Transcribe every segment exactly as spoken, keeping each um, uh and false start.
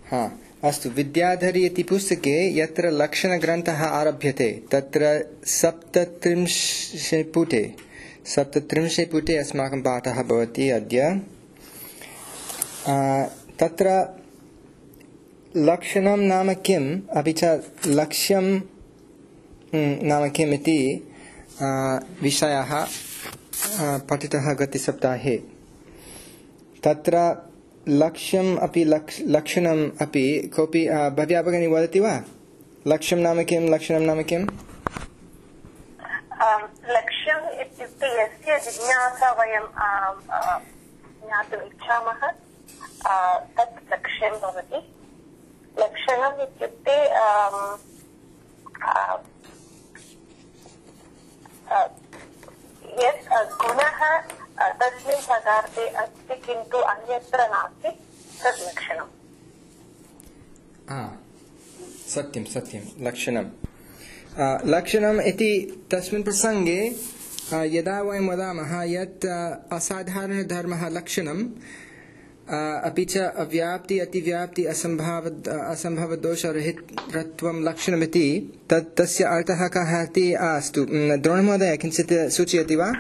हा अस्तु विद्याधरी इति पुस्तके यत्र लक्षणग्रन्थः आरभ्यते तत्र सप्तत्रिंशे पुटे सप्तत्रिंशे पुटे अस्माकं पाठः भवति अद्य। तत्र लक्षणं नाम किम् अपि च लक्ष्यं नाम किम् इति विषयः पठितः गतसप्ताहे। तत्र लक्ष्यम् अपि लक्ष लक्षणम् अपि कोऽपि भव्या भगिनी वदति वा? लक्ष्यं नाम किं, लक्षणं नाम किम्? लक्ष्यम् इत्युक्ते यस्य जिज्ञासा वयं ज्ञातुम् इच्छामः तत् लक्ष्यं भवति। लक्षणम् इत्युक्ते यत् गुणः तस्मिन् पदार्थे अस्ति किन्तु अन्यत्र नास्ति तद् लक्षणम्। सत्यं सत्यं लक्षणं लक्षणम् इति तस्मिन् प्रसङ्गे यदा वयं वदामः यत् असाधारणधर्मः लक्षणम् अपि च अव्याप्ति अतिव्याप्ति असम्भाव असम्भवदोषरहितत्वं लक्षणमिति तत् तस्य अर्थः कः इति अस्तु द्रोणमहोदय किञ्चित् सूचयति वा?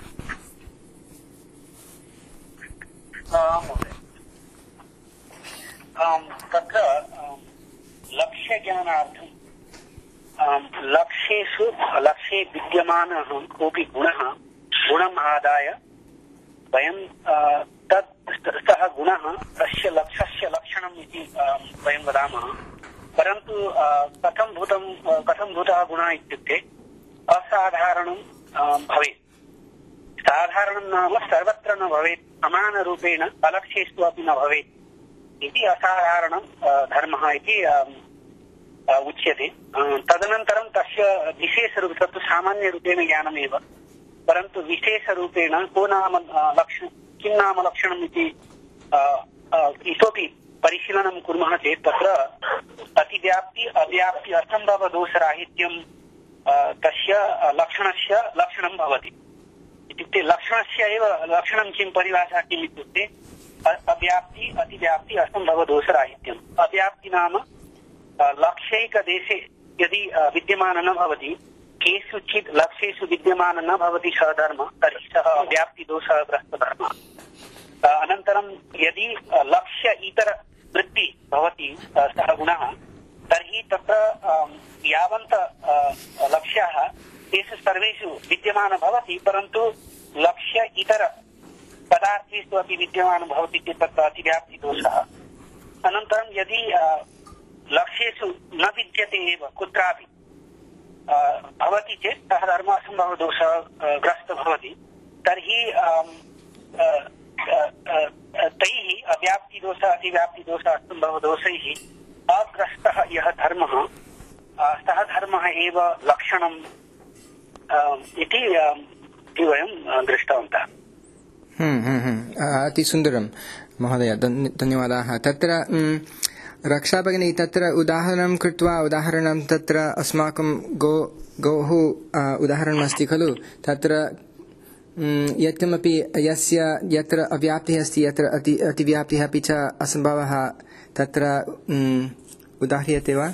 तत्र लक्ष्यज्ञानार्थं लक्ष्येषु लक्ष्ये विद्यमानः कोऽपि गुणः गुणम् आदाय वयं तत् सः गुणः तस्य लक्ष्यस्य लक्षणम् इति वयं वदामः। परन्तु कथं भूतं कथं भूतः गुणः इत्युक्ते असाधारणं भवेत्। साधारणं नाम सर्वत्र न भवेत्, समानरूपेण अलक्ष्येषु अपि न भवेत् इति असाधारणं धर्मः इति उच्यते। तदनन्तरं तस्य विशेषरूपे तत्तु सामान्यरूपेण ज्ञानमेव, परन्तु विशेषरूपेण को नाम लक्षण किं नाम लक्षणम् इति इतोपि परिशीलनं कुर्मः चेत् तत्र अतिव्याप्ति अव्याप्ति असम्भवदोषराहित्यं तस्य लक्षणस्य लक्षणं भवति। इत्युक्ते लक्षणस्य एव लक्षणं किं परिभाषा किम् इत्युक्ते अव्याप्ति अतिव्याप्ति असम्भवदोषराहित्यम्। अव्याप्ति नाम लक्ष्यैकदेशे यदि विद्यमान न भवति, केषुचित् लक्ष्येषु विद्यमान न भवति सः धर्म, तर्हि सः व्याप्तिदोषग्रस्तधर्मः। अनन्तरं यदि लक्ष्य इतर वृत्ति भवति सः गुणः, तर्हि तत्र यावन्त लक्ष्याः तेषु सर्वेषु विद्यमान भवति, परन्तु लक्ष्य इतर पदार्थेषु अपि विद्यमान भवति चेत् तत्र अतिव्याप्तिदोषः। अनन्तरं यदि लक्ष्येषु न विद्यते एव कुत्रापि भवति चेत् सः धर्मः असम्भवदोषग्रस्तः भवति। तर्हि तैः अव्याप्तिदोष अतिव्याप्तिदोष असम्भवदोषैः अग्रस्तः यः धर्मः सः धर्मः एव लक्षणम् इति वयं दृष्टवन्तः। अतिसुन्दरं महोदय, धन्यवादाः। तत्र रक्षा भगिनी तत्र उदाहरणं कृत्वा उदाहरणं तत्र अस्माकं गो गोः उदाहरणमस्ति खलु, तत्र यत्किमपि यस्य यत्र अव्याप्तिः अस्ति यत्र अति अतिव्याप्तिः अपि च असम्भवः तत्र उदाह्रियते वा?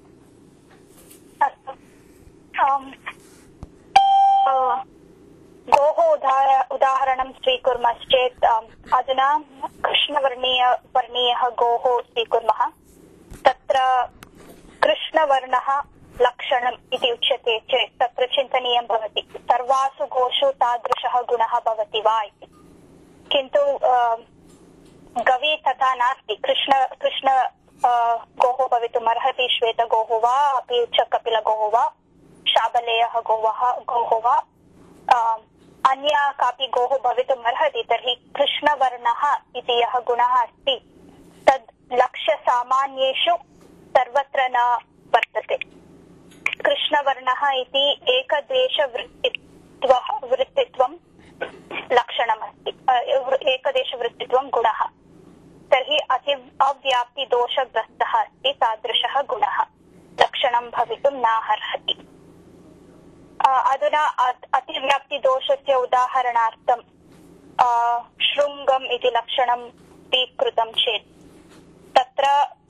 गोः उदाहरणं स्वीकुर्मश्चेत् अधुना कृष्णवर्णीय वर्णीयः गोः स्वीकुर्मः। तत्र कृष्णवर्णः लक्षणम् इति उच्यते चेत् तत्र चिन्तनीयं भवति सर्वासु गोषु तादृशः गुणः भवति वा इति। किन्तु गवे तथा नास्ति। कृष्ण कृष्ण गोः भवितुम् अर्हति, श्वेतगोः वा अपि च कपिलगोः वा, शाबलेयः गोवः गोः वा अन्या कापि गोः भवितुम् अर्हति। तर्हि कृष्णवर्णः इति यः गुणः अस्ति तद् लक्ष्यसामान्येषु सर्वत्र न वर्तते। कृष्णवर्णः इति एकदेशवृत्तित्व वृत्तित्वं लक्षणमस्ति, एकदेशवृत्तित्वं गुणः। तर्हि अति अव्याप्तिदोषग्रस्तः अस्ति तादृशः गुणः लक्षणं भवितुं नार्हति। अधुना अतिव्याप्तिदोषस्य उदाहरणार्थं शृङ्गम् इति लक्षणं स्वीकृतं चेत् तत्र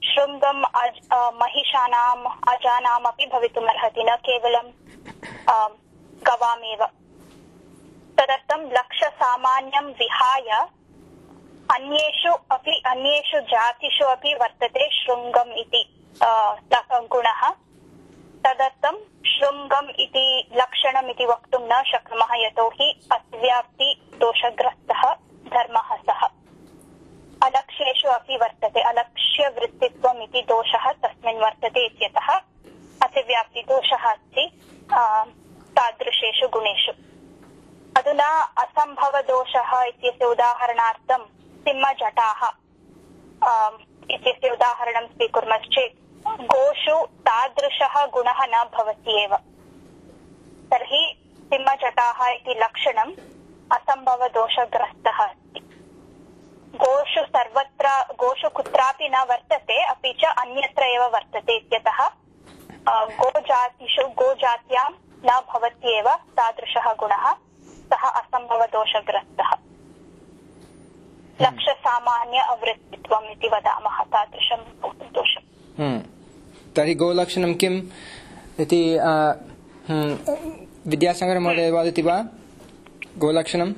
शृङ्गम् अज महिषानाम् अजानामपि भवितुमर्हति, न केवलं गवामेव। तदर्थं लक्ष्यसामान्यं विहाय अन्येषु अपि अन्येषु जातिषु अपि वर्तते शृङ्गम् इति गुणः। तदर्थं शृङ्गम् इति लक्षणम् इति वक्तुं न शक्नुमः, यतोहि अतिव्याप्ति दोषग्रस्तः धर्मः सः। अलक्ष्येषु अपि वर्तते, अलक्ष्यवृत्तित्वम् इति दोषः तस्मिन् वर्तते इत्यतः अतिव्याप्तिदोषः अस्ति तादृशेषु गुणेषु। अधुना असम्भवदोषः इत्यस्य उदाहरणार्थं सिंहजटाः इत्यस्य उदाहरणं स्वीकुर्मश्चेत् गोषु तादृशः गुणः न भवति एव। तर्हि सिंहजटाः इति लक्षणम् असम्भवदोषग्रस्तः अस्ति। गोषु सर्वत्र गोषु कुत्रापि न वर्तते, अपि च अन्यत्र एव वर्तते इत्यतः गोजातिषु गोजात्यां न भवत्येव तादृशः गुणः, सः असम्भवदोषग्रस्तः। लक्ष्यसामान्य अवृत्तित्वम् इति वदामः तादृशं दोषम्। तर्हि गोलक्षणं किम् इति विद्यासागर महोदय वदति वा? गोलक्षणं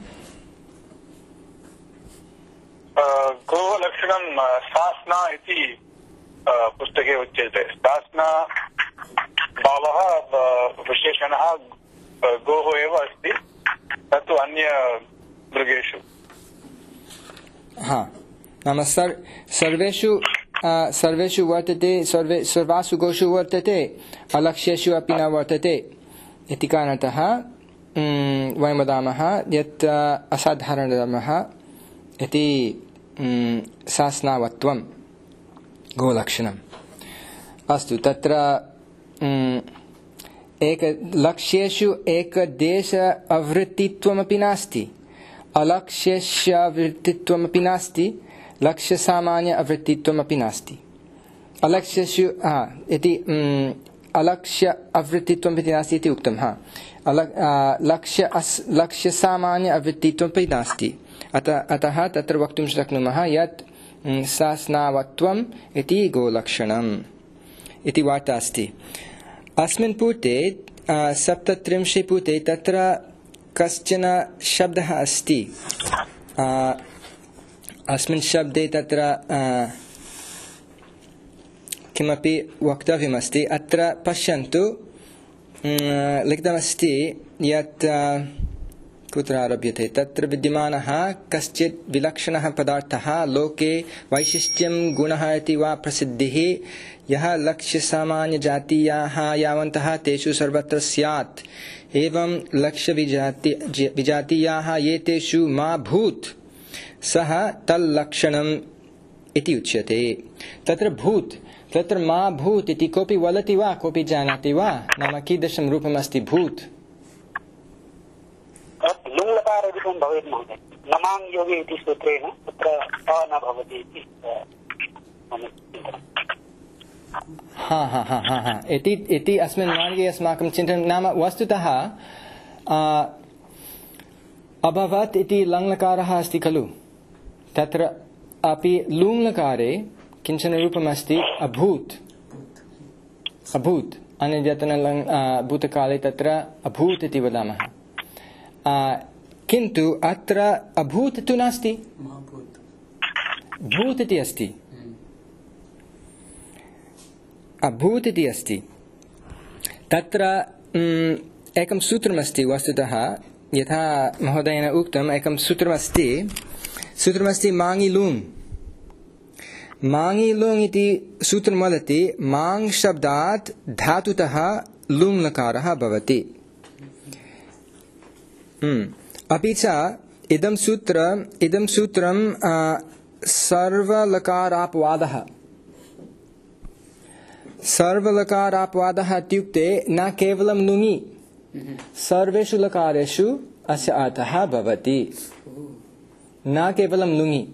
गोलक्षणं सास्ना इति पुस्तके उच्यते। सास्ना भावः विशेषणः गोः एव अस्ति, तत्तु अन्य मृगेषु। हा, नाम सर् सर्वेषु सर्वेषु वर्तते, सर्वे सर्वासु गोषु वर्तते, अलक्ष्येषु अपि न वर्तते इति कारणतः वयं वदामः यत् असाधारणधर्मः इति सास्नावत्वं गोलक्षणम्। अस्तु, तत्र एक लक्ष्येषु एकदेश अवृत्तित्वमपि नास्ति, अलक्ष्यस्य अवृत्तित्वमपि नास्ति, लक्ष्यसामान्य अवृत्तित्वमपि नास्ति। अलक्ष्येषु हा इति अलक्ष्य अवृत्तित्वमपि नास्ति इति उक्तं। हा, लक्ष्य लक्ष्यसामान्य अवृत्तित्वमपि नास्ति। अतः अतः तत्र वक्तुं शक्नुमः यत् सास्नावत्वम् इति गोलक्षणम् इति वार्ता अस्ति। अस्मिन् पुटे सप्तत्रिंशे पुटे तत्र कश्चन शब्दः अस्ति। अस्मिन् शब्दे तत्र किमपि वक्तव्यमस्ति। अत्र पश्यन्तु, लिखितमस्ति यत् कुत्र आरभ्यते, तत्र विद्यमानः कश्चित् विलक्षणः पदार्थः लोके वैशिष्ट्यं गुणः इति वा प्रसिद्धिः, यः लक्ष्यसामान्यजातीयाः यावन्तः तेषु सर्वत्र स्यात्, एवं लक्ष्यविजाति विजातीयाः ये तेषु मा भूत्, सः तल्लक्षणम् इति उच्यते। तत्र भूत्, तत्र मा भूत् इति कोऽपि वदति वा, कोऽपि जानाति वा? नाम कीदृशं रूपमस्ति भूत्? लुङ्लकारादिकं भवेत् महोदय। नमाङ् योगे इति सूत्रेण तत्र अ न भवति इति मम चिन्तनम्। हा हा हा हा हा इति इति अस्मिन् मार्गे अस्माकं चिन्तनं। नाम वस्तुतः अभवत् इति लङ्लकारः अस्ति खलु, तत्र अपि लुङ्लकारे किञ्चन रूपमस्ति अभूत्। अभूत् अन्यद्यतन भूतकाले तत्र अभूत् इति वदामः, किन्तु अत्र अभूत् तु नास्ति, भूत् इति अस्ति। अभूत् इति अस्ति। तत्र एकं सूत्रमस्ति वस्तुतः, यथा महोदयेन उक्तम्, एकं सूत्रमस्ति सूत्रमस्ति माङि लुङ्। माङि लुङ् इति सूत्रं वदति माङ् शब्दात् धातुतः लुङ्लकारः भवति। अपि च इदं सूत्रम् इदं सूत्रं सर्वलकारापवादः सर्वलकारापवादः इत्युक्ते न केवलं लुङि, सर्वेषु लकारेषु अस्य अर्थः भवति, न केवलं लुङि।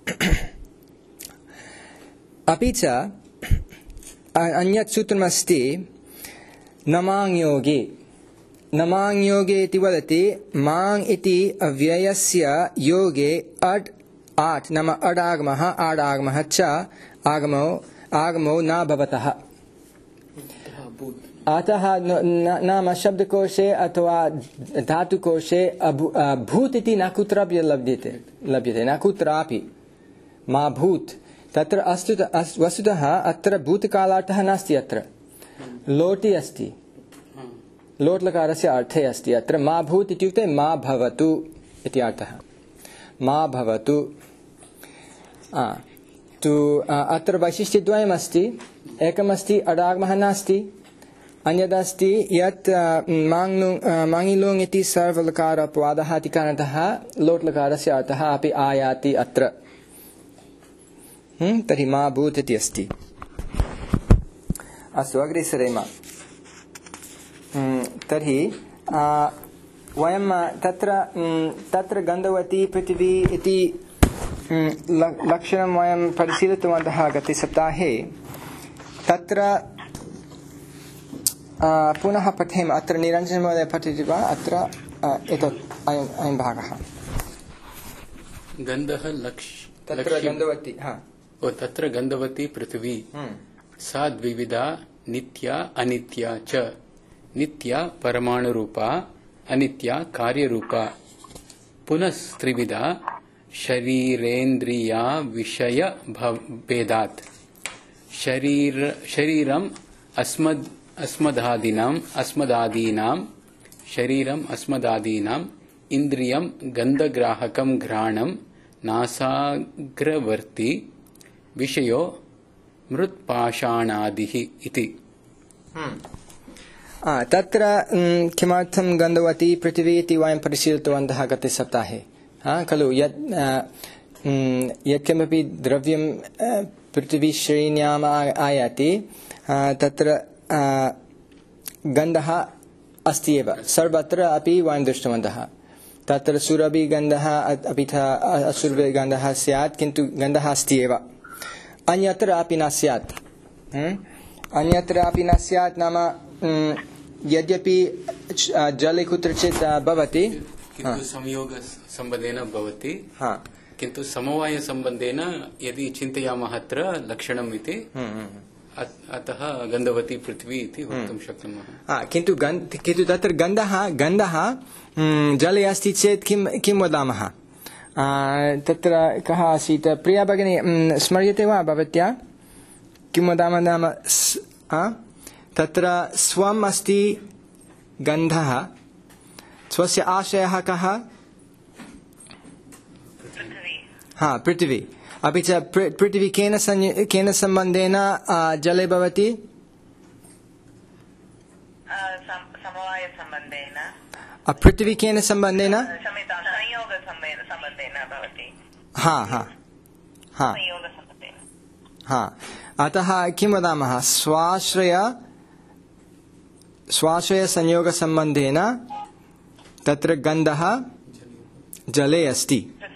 अपि च अन्यत् सूत्रमस्ति नमाङ् योगे। नमाङ् योगे इति वदति माङ् इति अव्ययस्य योगे अड् आट् नाम अडागमः आडागमः च आगमौ आगमो न भवतः। अतः नाम शब्दकोशे अथवा धातुकोशे भूत् इति न कुत्रापि लभ्यते लभ्यते न कुत्रापि मा भूत्। तत्र अस्तु वस्तुतः अत्र भूतकालार्थः नास्ति, अत्र लोटि अस्ति, लोट् लकारस्य अर्थे अस्ति। अत्र मा भूत् इत्युक्ते मा भवतु इति अर्थः, मा भवतु। तु अत्र वैशिष्ट्यद्वयम् अस्ति, एकमस्ति अडागमः नास्ति, अन्यदस्ति यत् माङ्गिलुङ् इति सर्वलकार अपवादः इति कारणतः लोट् लकारस्य अर्थः अपि आयाति अत्र। तर्हि मा भूत् इति अस्ति। अस्तु, अग्रे सरेम। तर्हि वयं तत्र तत्र गन्धवती पृथिवी इति लक्षणं वयं परिशीलितवन्तः गते सप्ताहे। तत्र पुनः पठेम। अत्र निरञ्जनमहोदय पठति वा? अत्र एतत् अयं भागः गन्धः लक्ष् तत्र गन्धवती हा ओ तत्र गन्धवती पृथिवी सा द्विविधा नित्या अनित्या च। नित्या परमाणुरूपा, अनित्या कार्यरूपा। पुनस्त्रिविधा शरीरेन्द्रिया विषय भेदात्। शरीर शरीरम् अस्मद् अस्मदादीनाम् अस्मदादीनां शरीरम् अस्मदादीनाम् इन्द्रियं गन्धग्राहकं घ्राणं नासाग्रवर्ती विषयो मृत्पाषाणादिः इति। तत्र किमर्थं गन्धवती पृथिवी इति वयं परिशीलितवन्तः गते सप्ताहे खलु। यत् यत्किमपि द्रव्यं पृथिवीश्रेण्याम् आयाति तत्र गन्धः अस्ति एव, सर्वत्र अपि वयं दृष्टवन्तः। तत्र सुरभिगन्धः अपि च असुरभिगन्धः स्यात्, किन्तु गन्धः अस्ति एव, अन्यत्र अपि न स्यात्। अन्यत्र अपि न स्यात् नाम यद्यपि जले कुत्रचित् भवति, किन्तु संयोगसम्बन्धेन भवति, किन्तु समवायसम्बन्धेन यदि चिन्तयामः अत्र लक्षणम् इति, अतः गन्धवती पृथ्वी इति वक्तुं शक्नुमः। किन्तु किन्तु तत्र गन्धः गन्धः जले अस्ति चेत् किं किं वदामः? तत्र कः आसीत्? प्रिया भगिनी स्मर्यते वा भवत्या? किं वदामः नाम तत्र स्वम् अस्ति गन्धः, स्वस्य आशयः कः? हा, पृथिवी। अपि च पृथिवी केन केन सम्बन्धेन जले भवति? समवायसम्बन्धेन। पृथिवी केन सम्बन्धेन? हा हा हा हा अतः किं वदामः? स्वाश्रय स्वाश्रय संयोगसम्बन्धेन तत्र गन्धः जले अस्ति।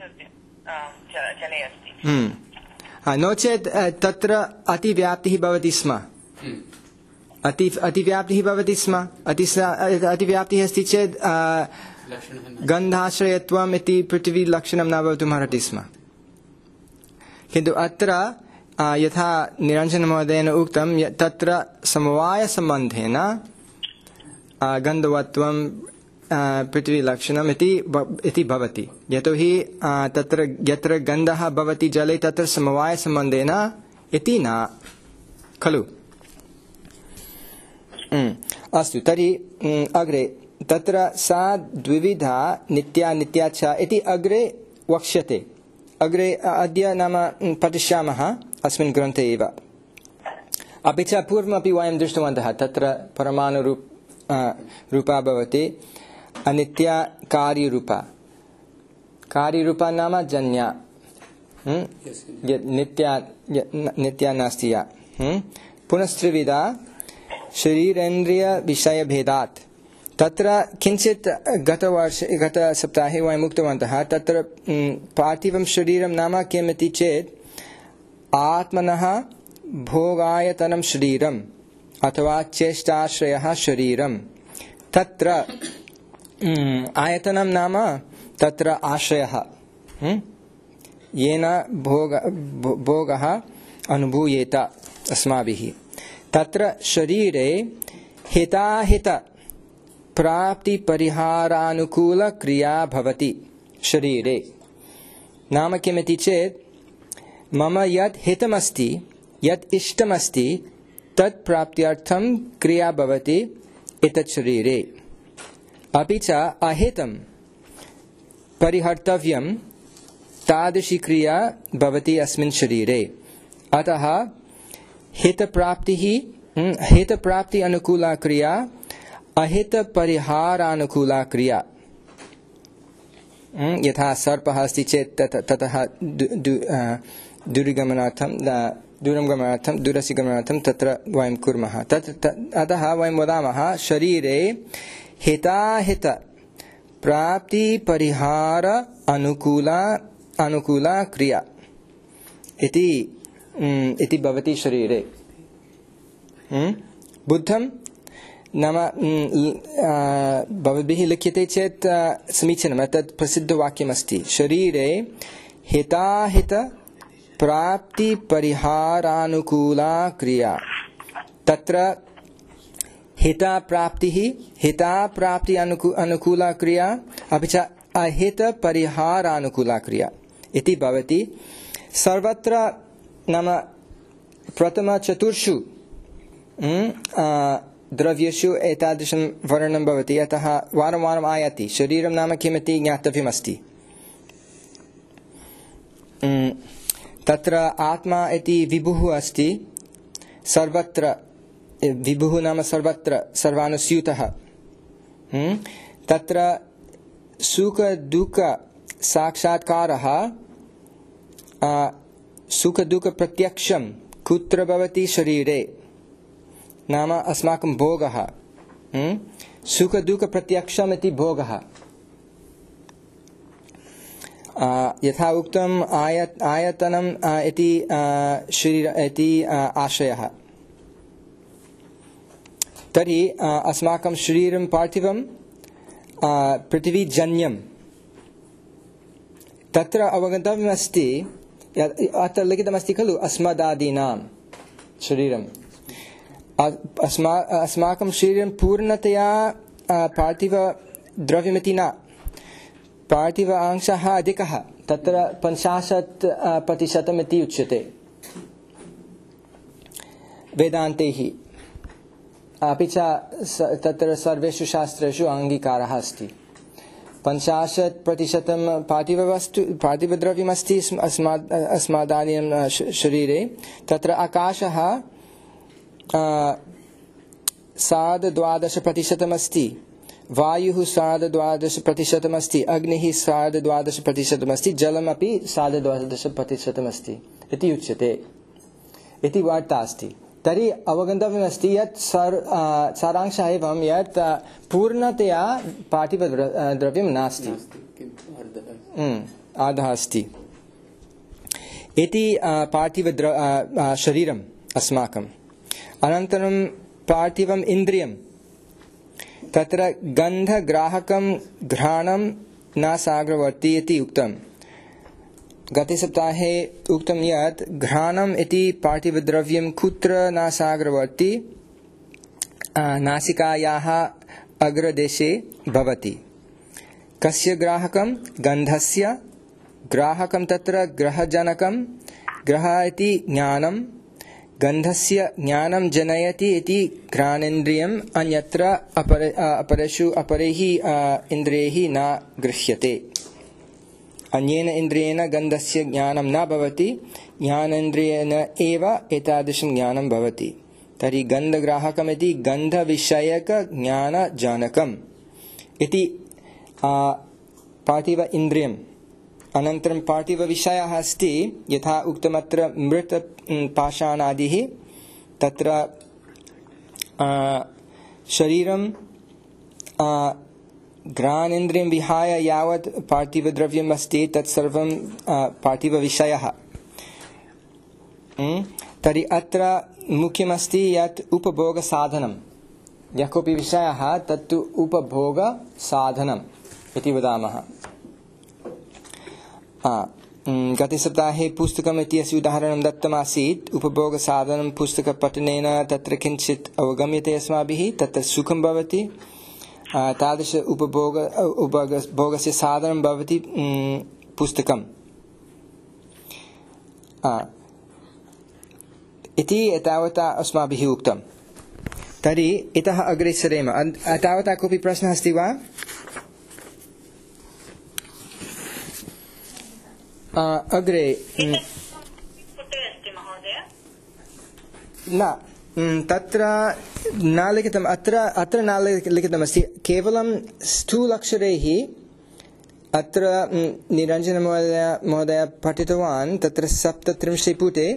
नो चेत् तत्र अतिव्याप्तिः भवति स्म, अति अतिव्याप्तिः भवति स्म। अति अतिव्याप्तिः अस्ति चेत् गन्धाश्रयत्वम् इति पृथिवी लक्षणं न भवितुम् अर्हति स्म। किन्तु अत्र यथा निरञ्जनमहोदयेन उक्तं तत्र समवायसम्बन्धेन गन्धवत्वं पृथ्वीलक्षणम् इति भवति। यतोहि तत्र यत्र गन्धः भवति जले तत्र समवायसम्बन्धेन इति न खलु। अस्तु, तर्हि अग्रे तत्र सा द्विविधा नित्या नित्या च इति अग्रे वक्ष्यते। अग्रे अद्य नाम पठिष्यामः अस्मिन् ग्रन्थे एव। अपि च पूर्वमपि वयं दृष्टवन्तः तत्र परमाणुरूप रूपा भवति, अनित्या कार्यरूपा। कार्यरूपा नाम जन्या, नित्या नित्या नास्ति या। पुनस्त्रिविधा शरीरेन्द्रिय विषय भेदात्। तत्र किञ्चित् गतवर्षे गतसप्ताहे वयम् उक्तवन्तः तत्र पार्थिवं शरीरं नाम किमिति चेत् आत्मनः भोगायतनं शरीरम् अथवा चेष्टाश्रयः शरीरम्। तत्र आयतनं नाम तत्र आश्रयः, येन भोग भोगः अनुभूयेत अस्माभिः तत्र शरीरे हिताहित प्राप्तिपरिहारानुकूलक्रिया भवति। शरीरे नाम किमिति चेत् मम यत् हितमस्ति यत् इष्टमस्ति तत् प्राप्त्यर्थं क्रिया भवति एतत् शरीरे। अपि च अहितं परिहर्तव्यं तादृशी क्रिया भवति अस्मिन् शरीरे। अतः हितप्राप्तिः हितप्राप्ति अनुकूला क्रिया अहितपरिहारानुकूला क्रिया। यथा सर्पः अस्ति चेत् ततः दूरगमनार्थं दूरं गमनार्थं दूरस्य गमनार्थं तत्र वयं कुर्मः। तत् अतः वयं वदामः शरीरे हिताहित प्राप्तिपरिहार अनुकूला अनुकूला क्रिया इति इति भवति शरीरे। बुद्धं नाम भवद्भिः लिख्यते चेत् समीचीनं। तत् प्रसिद्धवाक्यमस्ति शरीरे हिताहित प्राप्तिपरिहारानुकूला क्रिया। तत्र हिता प्राप्तिः हिता प्राप्ति अनुकू अनुकूला क्रिया अपि च अहित परिहारानुकूला क्रिया इति भवति। सर्वत्र नाम प्रथम चतुर्षु द्रव्येषु एतादृशं वर्णनं भवति। अतः वारं वारम् आयाति शरीरं नाम किमिति ज्ञातव्यमस्ति। तत्र आत्मा इति विभुः अस्ति सर्वत्र। विभुः नाम सर्वत्र सर्वानुस्यूतः। तत्र सुख दुःख साक्षात्कारः सुख दुःख प्रत्यक्षं कुत्र भवति शरीरे नाम अस्माकं भोगः। सुख दुःख प्रत्यक्षम् इति भोगः। यथा उक्तम् आयत आयतनम् इति शरीर इति आशयः। तर्हि अस्माकं शरीरं पार्थिवं पृथिवीजन्यं। तत्र अवगन्तव्यमस्ति अत्र लिखितमस्ति खलु अस्मदादीनां शरीरम्। अस्मा अस्माकं शरीरं पूर्णतया पार्थिवद्रव्यमिति न। पार्थिव अंशः अधिकः। तत्र पञ्चाशत् प्रतिशतम् इति उच्यते वेदान्तैः। अपि च तत्र सर्वेषु शास्त्रेषु अङ्गीकारः अस्ति। पञ्चाशत् प्रतिशतं पार्थिववस्तु पार्थिवद्रव्यमस्ति अस्मात् अस्मादानीं शरीरे। तत्र आकाशः सार्धद्वादश प्रतिशतमस्ति। वायुः सार्धद्वादश प्रतिशतमस्ति। अग्निः सार्धद्वादश प्रतिशतमस्ति। जलमपि सार्धद्वादश प्रतिशतमस्ति इति उच्यते इति वार्ता अस्ति। तर्हि अवगन्तव्यमस्ति यत् सारांशः एवं यत् पूर्णतया पार्थिवद्रव्यं नास्ति, आधः अस्ति इति पार्थिवद्र शरीरम् अस्माकम्। अनन्तरं पार्थिवम् इन्द्रियं। तत्र गन्धग्राहकं घ्राणं नासाग्रवर्ती इति उक्तम्। गते सप्ताहे उक्तं यत् घ्राणम् इति पार्थिवद्रव्यं कुत्र नासाग्रवर्ती नासिकायाः अग्रदेशे भवति। कस्य ग्राहकं गन्धस्य ग्राहकं तत्र ग्रहजनकं। ग्रह इति ज्ञानं। गन्धस्य ज्ञानं जनयति इति घ्राणेन्द्रियम् अन्यत्र अपरे अपरेषु अपरैः इन्द्रियैः न गृह्यते। अन्येन इन्द्रियेण गन्धस्य ज्ञानं न भवति। ज्ञानेन्द्रियेण एव एतादृशं ज्ञानं भवति। तर्हि गन्धग्राहकमिति गन्धविषयकज्ञानजनकम् इति पार्थिव इन्द्रियम्। अनन्तरं पार्थिवविषयः अस्ति यथा उक्तमत्र मृत् पाषाणादिः। तत्र शरीरं घ्राणेन्द्रियं विहाय यावत् पार्थिवद्रव्यम् अस्ति तत्सर्वं पार्थिवविषयः। तर्हि अत्र मुख्यमस्ति यत् उपभोगसाधनं। यः कोऽपि विषयः तत्तु उपभोगसाधनम् इति वदामः। गतसप्ताहे पुस्तकम् इत्यस्य उदाहरणं दत्तमासीत्। उपभोगसाधनं पुस्तकपठनेन तत्र किञ्चित् अवगम्यते अस्माभिः, तत्र सुखं भवति, तादृश उपभोग उपभोगस्य साधनं भवति पुस्तकम् इति एतावता अस्माभिः उक्तम्। तर्हि इतः अग्रे सरेम। तावता कोऽपि प्रश्नः अस्ति वा? अग्रे न, तत्र न लिखितम्, अत्र अत्र न लिखितमस्ति, केवलं स्थूलक्षरैः अत्र निरञ्जनमहोदय महोदय पठितवान्। तत्र सप्तत्रिंशे पुटे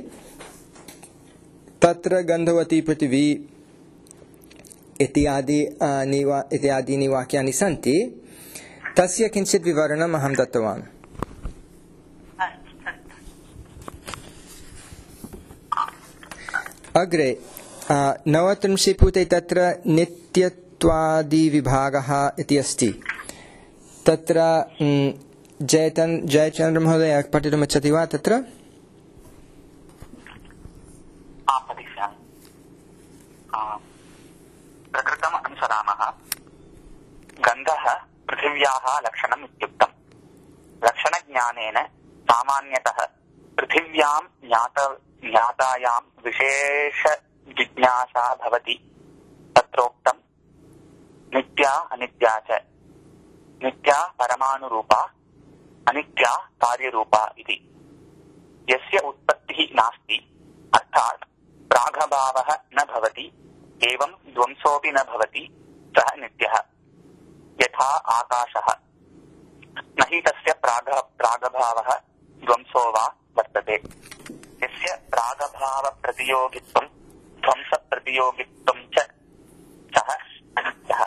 तत्र गन्धवती पृथिवी इत्यादि इत्यादीनि वाक्यानि सन्ति, तस्य किञ्चित् विवरणम् अहं दत्तवान्। अग्रे नवत्रिंशे पुटे तत्र नित्यत्वादिविभागः इति अस्ति। तत्र जयतन् जयचन्द्रमहोदय पठितुमिच्छति वा? तत्र प्रकृतम् अनुसरामः। गन्धः पृथिव्याः लक्षणम् इत्युक्तम्। लक्षणज्ञानेन सामान्यतः पृथिव्यां ज्ञात ज्ञातायां विशेष जिज्ञासा भवति। तत्रोक्तम् नित्या अनित्या च। नित्या परमाणुरूपा, अनित्या कार्यरूपा इति। यस्य उत्पत्तिः नास्ति, अर्थात् प्रागभावः न भवति, एवं ध्वंसोऽपि न भवति, सः नित्यः। यथा आकाशः, न हि तस्य प्राग प्रागभावः ध्वंसो वा वर्तते। यस्य प्रागभावप्रतियोगित्वं ध्वंसप्रतियोगित्वं च, सः अनित्यः।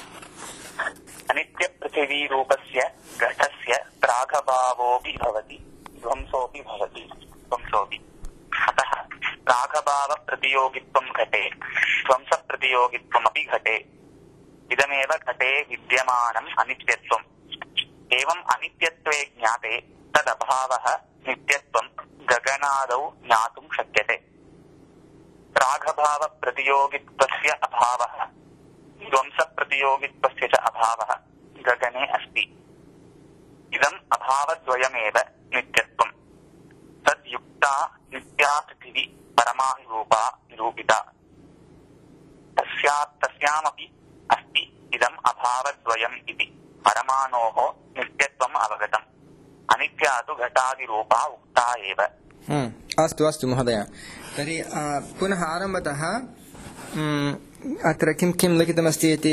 अनित्यपृथिवीरूपस्य घटस्य प्रागभावोऽपि भवति, ध्वंसोऽपि भवति ध्वंसोऽपि। अतः प्रागभावप्रतियोगित्वं घटे, ध्वंसप्रतियोगित्वमपि घटे। इदमेव घटे विद्यमानम् अनित्यत्वम्। एवम् अनित्यत्वे ज्ञाते तदभावः नित्यत्वं गगनादौ ज्ञातुं शक्यते। प्रागभावप्रतियोगित्वस्य अभावः, ध्वंसप्रतियोगित्वस्य च अभावः गगने अस्ति। इदम् अभावद्वयमेव नित्यत्वम्। तद्युक्ता नित्या पृथिवी परमाणुरूपा निरूपिता। तस्या तस्यामपि अस्ति इदम् अभावद्वयम् इति। परमाणोः नित्यत्वम् अवगतम्। अनित्या तु घटादिरूपा उक्ता एव। अस्तु अस्तु महोदय। तर्हि पुनः आरम्भतः अत्र किं किं लिखितमस्ति इति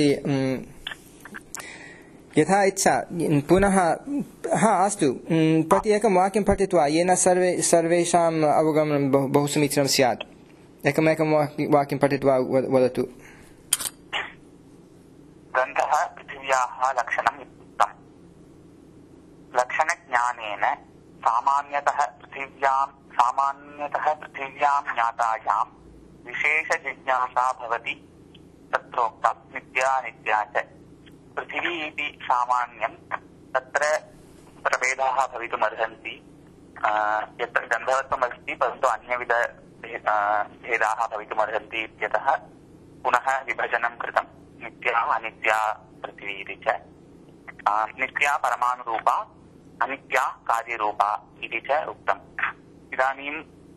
यथा इच्छा पुनः। हा अस्तु, प्रति एकं वाक्यं पठित्वा येन सर्वे सर्वेषाम् अवगमनं बहु बहु समीचीनं स्यात्। एकमेकं वाक्यं पठित्वा वदतु। गन्धः पृथिव्याः लक्षणम् इत्युक्तम्। लक्षणज्ञानेन सामान्यतः पृथिव्यां सामान्यतः पृथिव्यां ज्ञातायां विशेषजिज्ञासा भवति। तत्रोक्तं नित्या नित्या च। पृथिवी इति सामान्यं, तत्र प्रभेदाः भवितुमर्हन्ति। यत्र गन्धवत्वमस्ति परन्तु अन्यविध भेदाः भवितुमर्हन्ति इत्यतः पुनः विभजनं कृतं नित्या अनित्या पृथिवी इति च। नित्या परमाणुरूपा, अनित्या कार्यरूपा इति च उक्तम्। इदानीं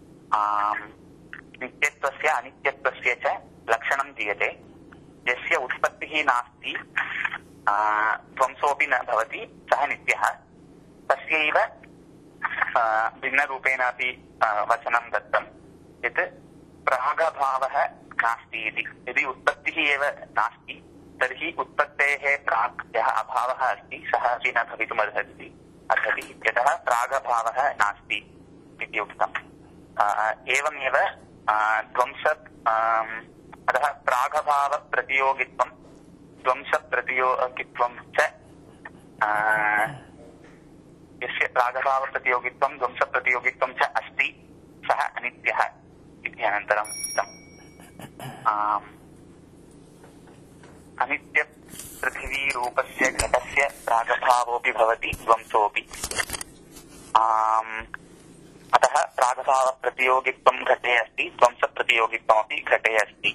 नित्यत्वस्य अनित्यत्वस्य च लक्षणं दीयते। यस्य उत्पत्तिः नास्ति, ध्वंसोऽपि न भवति, सः नित्यः। तस्यैव भिन्नरूपेण अपि वचनं दत्तं यत् प्रागभावः नास्ति इति। यदि उत्पत्तिः एव नास्ति तर्हि उत्पत्तेः प्राक् यः अभावः अस्ति सः अपि न भवितुमर्हति अर्हति। यतः प्रागभावः नास्ति इति उक्तम्। एवमेव ध्वंस अतः प्रागभावप्रतियोगित्वं ध्वंसप्रतियोगित्वं च, यस्य प्रागभावप्रतियोगित्वं ध्वंसप्रतियोगित्वं च अस्ति सः अनित्यः इति अनन्तरम् उक्तम्। अनित्यपृथिवीरूपस्य घटस्य प्रागभावोऽपि भवति, ध्वंसोऽपि। अतः प्रागभावप्रतियोगित्वं घटे अस्ति, ध्वंसप्रतियोगित्वमपि घटे अस्ति।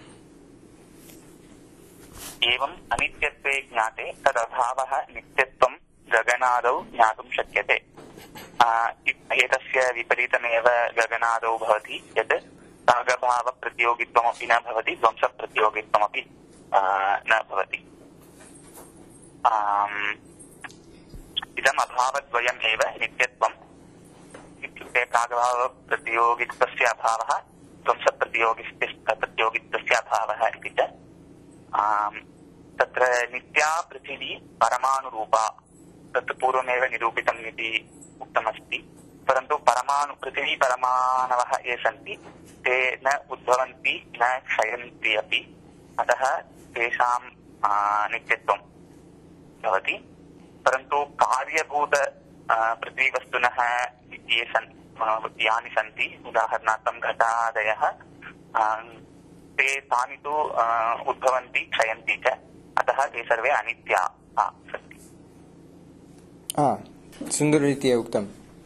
एवम् अनित्यत्वे ज्ञाते तदभावः नित्यत्वं गगनादौ ज्ञातुं शक्यते। एतस्य विपरीतमेव गगनादौ भवति यत् प्रागभावप्रतियोगित्वमपि न भवति, ध्वंसप्रतियोगित्वमपि न भवति। इदम् अभावद्वयम् एव नित्यत्वम् इत्युक्ते प्रागभावप्रतियोगित्वस्य अभावः, ध्वंसप्रतियोगित्वस्य अभावः इति च। तत्र नित्या पृथिवी परमाणुरूपा, तत् पूर्वमेव निरूपितम् इति उक्तमस्ति। परन्तु परमाणु पृथिवी परमाणवः ये सन्ति ते न उद्भवन्ति न क्षयन्ति अपि, अतः तेषां नित्यत्वं भवति। परन्तु कार्यभूत पृथ्वीवस्तुनः ये सन् यानि सन्ति, उदाहरणार्थं घटादयः, ते तानि तु उद्भवन्ति क्षयन्ति च, अतः ते सर्वे अनित्या सन्ति। सुन्दररीत्या उक्तम्।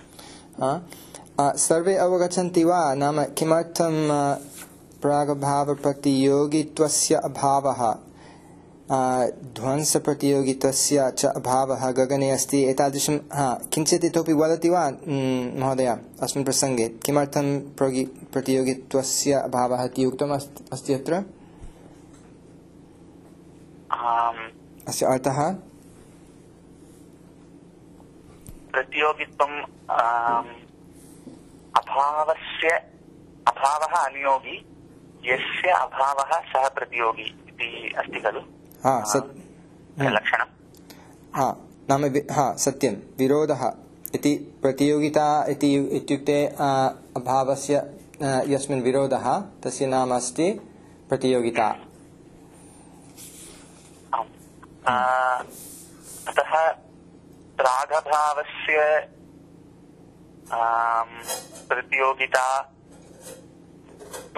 सर्वे अवगच्छन्ति वा, नाम किमर्थं प्रागभावप्रतियोगित्वस्य अभावः, ध्वंसप्रतियोगित्वस्य च अभावः गगने अस्ति? एतादृशं किञ्चित् इतोपि वदति वा महोदय अस्मिन् प्रसङ्गे? किमर्थं प्रतियोगित्वस्य अभावः इति उक्तम् अस्ति अत्र? अस्य अर्थः प्रतियोगित्वम् अभावस्य अभावः अनियोगी, यस्य अभावः सः प्रतियोगी इति अस्ति खलु लक्षणम्? नाम सत्यं, विरोधः इति प्रतियोगिता इति इत्युक्ते अभावस्य यस्मिन् विरोधः तस्य नाम अस्ति प्रतियोगिता। अतः प्रागभावस्य प्रतियोगिता तु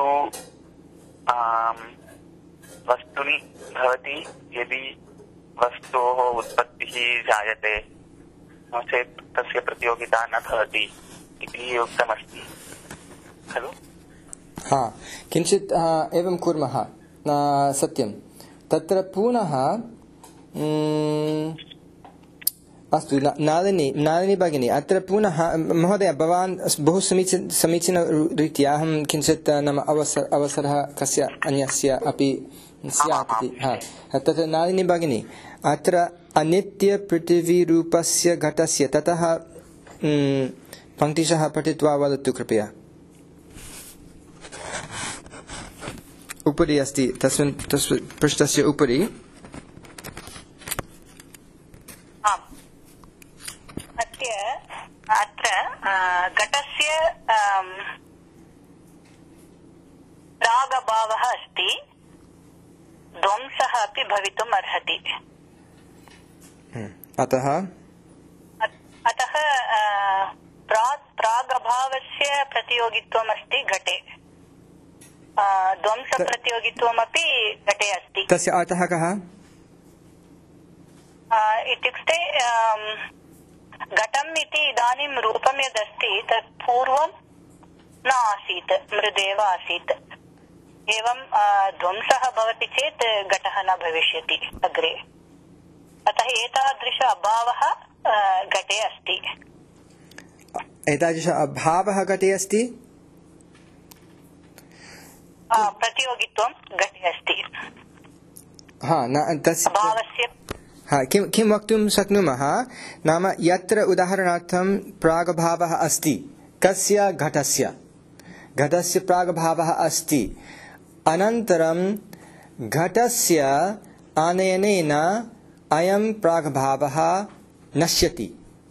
वस्तुनि भवति यदि वस्तोः उत्पत्तिः जायते, नो चेत् तस्य प्रतियोगिता न भवति इति उक्तमस्ति खलु? हा, किञ्चित् एवं कुर्मः। सत्यं, तत्र पुनः अस्तु, नालिनी नालिनी भगिनी, अत्र पुनः महोदय भवान् बहु समीचीन समीचीनरीत्या अहं किञ्चित् नाम अवसर अवसरः कस्य अन्यस्य अपि स्यात् इति। हा, तत्र नालिनी भगिनी, अत्र अनित्यपृथिवीरूपस्य घटस्य ततः पङ्क्तिशः पठित्वा वदतु कृपया। उपरि अस्ति, तस्मिन् तस्मिन् पृष्ठस्य उपरि। अत्र घटस्य प्रागभावः अस्ति, ध्वंसः अपि भवितुम् अर्हति। अतः अतः प्रागभावस्य प्रतियोगित्वम् अस्ति घटे, ध्वंसप्रतियोगित्वमपि घटे अस्ति। तस्य अर्थः कः इत्युक्ते घटम् इति इदानीं रूपं यदस्ति तत् पूर्वं न आसीत्, मृदेव आसीत्। एवं ध्वंसः भवति चेत् घटः न भविष्यति अग्रे, अतः एतादृश अभावः घटे अस्ति। एतादृश अभावः घटे अस्ति, प्रतियोगित्वं घटे अस्ति। हा, न तस्य अभावस्य हा, किं किं वक्तुं शक्नुमः, नाम यत्र उदाहरणार्थं प्रागभावः अस्ति, कस्य? घटस्य। घटस्य प्रागभावः अस्ति, अनन्तरं घटस्य आनयनेन अयं प्रागभावः नश्यति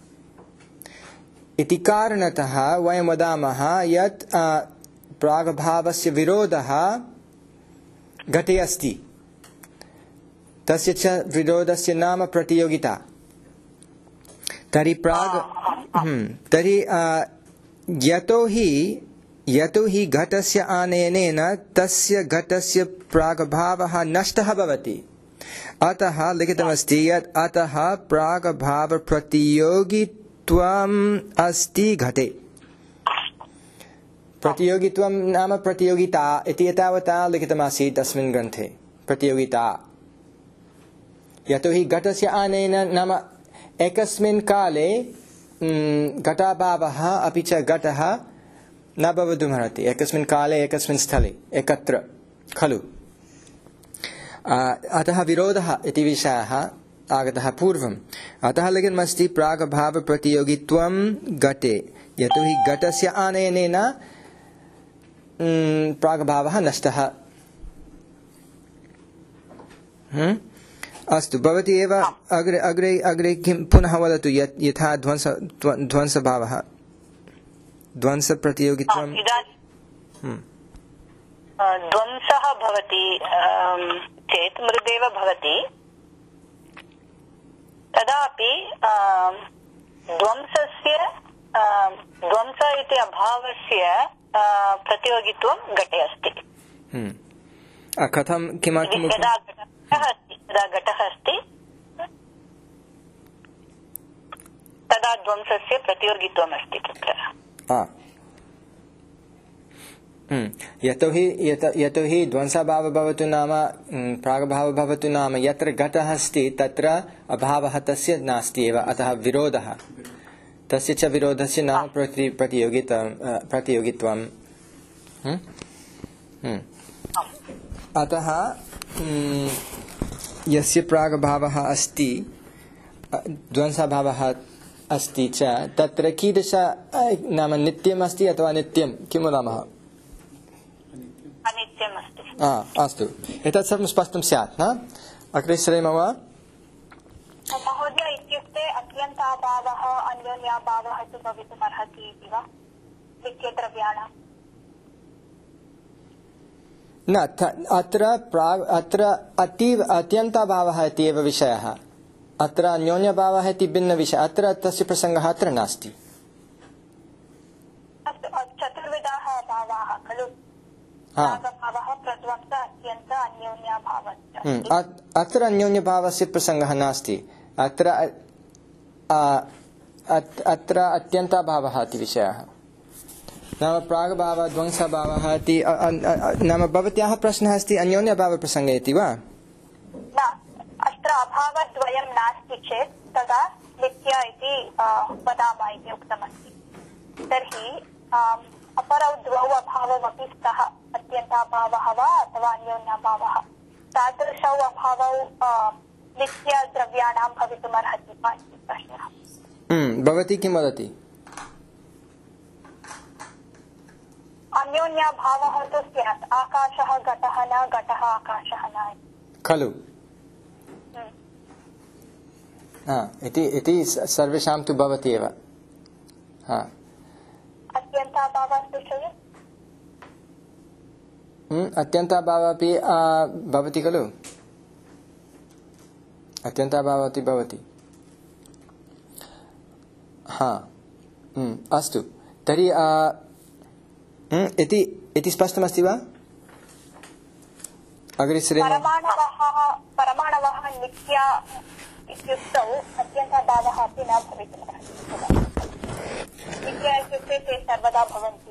इति कारणतः वयं वदामः यत् प्रागभावस्य विरोधः घटे अस्ति। तस्य च विरोधस्य नाम प्रतियोगिता। तर्हि प्राग तर्हि यतोहि यतोहि घटस्य आनयनेन तस्य घटस्य प्रागभावः नष्टः भवति, अतः लिखितमस्ति यत् अतः प्रागभावप्रतियोगि प्रतियोगित्वम् अस्ति घटे। प्रतियोगित्वं नाम प्रतियोगिता इति एतावता लिखितमासीत् अस्मिन् ग्रन्थे। प्रतियोगिता यतोहि घटस्य आनयन नाम एकस्मिन् काले घटाभावः अपि च घटः न भवितुमर्हति। एकस्मिन् काले एकस्मिन् स्थले एकत्र खलु। अतः विरोधः इति विषयः आगतः पूर्वम्। अतः लिखितमस्ति प्रागभावप्रतियोगित्वं घटे, यतोहि घटस्य आनयनेन प्रागभावः नष्टः। अस्तु, भवती एव अग्रे अग्रे अग्रे किं पुनः वदतु यथा ध्वंस ध्वंसभावः ध्वंसप्रतियोगित्वं ध्वंसः भवति चेत् मृदेव भवति, तदापि ध्वंसस्य ध्वंस इति अभावस्य प्रतियोगित्वं घटे अस्ति। कथं किमर्थं यदा घटः अस्ति यदा घटः अस्ति तदा ध्वंसस्य प्रतियोगित्वम् अस्ति तत्र। यतोहि यतोहि ध्वंसभावः भवतु नाम प्रागभावः भवतु नाम यत्र घटः अस्ति तत्र अभावः तस्य नास्ति एव, अतः विरोधः तस्य च विरोधस्य नाम प्रति प्रतियोगित्वं प्रतियोगित्वम्। अतः यस्य प्रागभावः अस्ति ध्वंसभावः अस्ति च तत्र कीदृश नाम नित्यम् अस्ति अथवा अनित्यं किं वदामः? अनित्यम् अस्ति। अस्तु, एतत् सर्वं स्पष्टं स्यात् न? अग्रे सरेम वा? महोदय, इत्युक्ते अत्यन्ताभावः अन्योन्याभावः तु भवितुमर्हति इति वा नित्यद्रव्याणां? न, अत्र प्राग् अत्र अतीव अत्यन्ताभावः इति एव विषयः। अत्र अन्योन्यभावः इति भिन्नविषयः। अत्र तस्य प्रसङ्गः अत्र नास्ति। अस्तु, चतुर्विधाः भावाः खलु? प्रध्वंस, अत्यन्त, अन्योन्यभावश्च। अत्र अन्योन्यभावस्य प्रसङ्गः नास्ति। अत्र अत्र अत्यन्ताभावः इति विषयः। नाम प्रागभावः ध्वंसभावः इति नाम भवत्याः प्रश्नः अस्ति अन्योन्यभावप्रसङ्गे इति वा? न, अत्र अभावद्वयं नास्ति चेत् तदा नित्य इति वदामः इति उक्तमस्ति। तर्हि अपरौ द्वौ अभावमपि स्तः, अत्यन्ताभावः वा अथवा अन्योन्याभावः, तादृशौ अभावौ नित्यद्रव्याणां भवितुमर्हति वा इति प्रश्नः। भवती किं वदति? अन्योन्याभावः तु स्यात्, आकाशः घटः न, घटः आकाशः न खलु। इति सर्वेषां तु भवति एव। अत्यन्ताभावः अत्यन्ताभावः अपि भवति खलु। अत्यन्ताभावः अपि भवति। हा, अस्तु, तर्हि इति इति स्पष्टमस्ति वा? अग्रे सरेम। परमाणवः नित्य इत्युक्तौ अत्यन्ताभावः अपि न भवितुमर्हति। नित्य इत्युक्ते ते सर्वदा भवन्ति।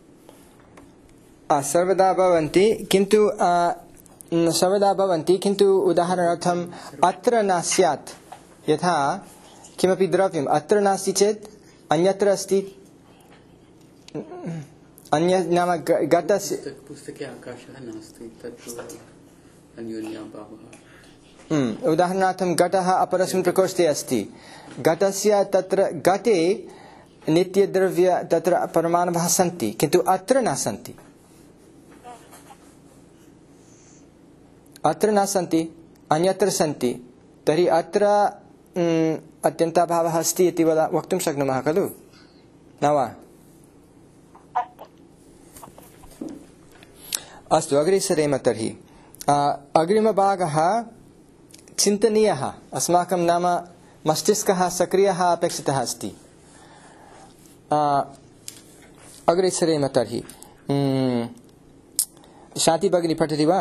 सर्वदा भवन्ति किन्तु सर्वदा भवन्ति किन्तु उदाहरणार्थम् अत्र न स्यात्। यथा किमपि द्रव्यम् अत्र नास्ति चेत् अन्यत्र अस्ति। अन्य नाम घटस्य पुस्तके आकाशः नास्ति, तत्तु अन्योन्याभावः। उदाहरणार्थं घटः अपरस्मिन् प्रकोष्ठे अस्ति। घटस्य तत्र घटे नित्यद्रव्य तत्र परमाणवः सन्ति किन्तु अत्र न सन्ति। अत्र न सन्ति, अन्यत्र सन्ति। तर्हि अत्र अत्यन्ताभावः अस्ति इति वदा वक्तुं शक्नुमः खलु, न वा? अस्तु, अग्रे सरेम। तर्हि अग्रिमभागः चिन्तनीयः। अस्माकं नाम मस्तिष्कः सक्रियः अपेक्षितः अस्ति। अग्रे सरेम। तर्हि शान्ति भगिनी पठति वा?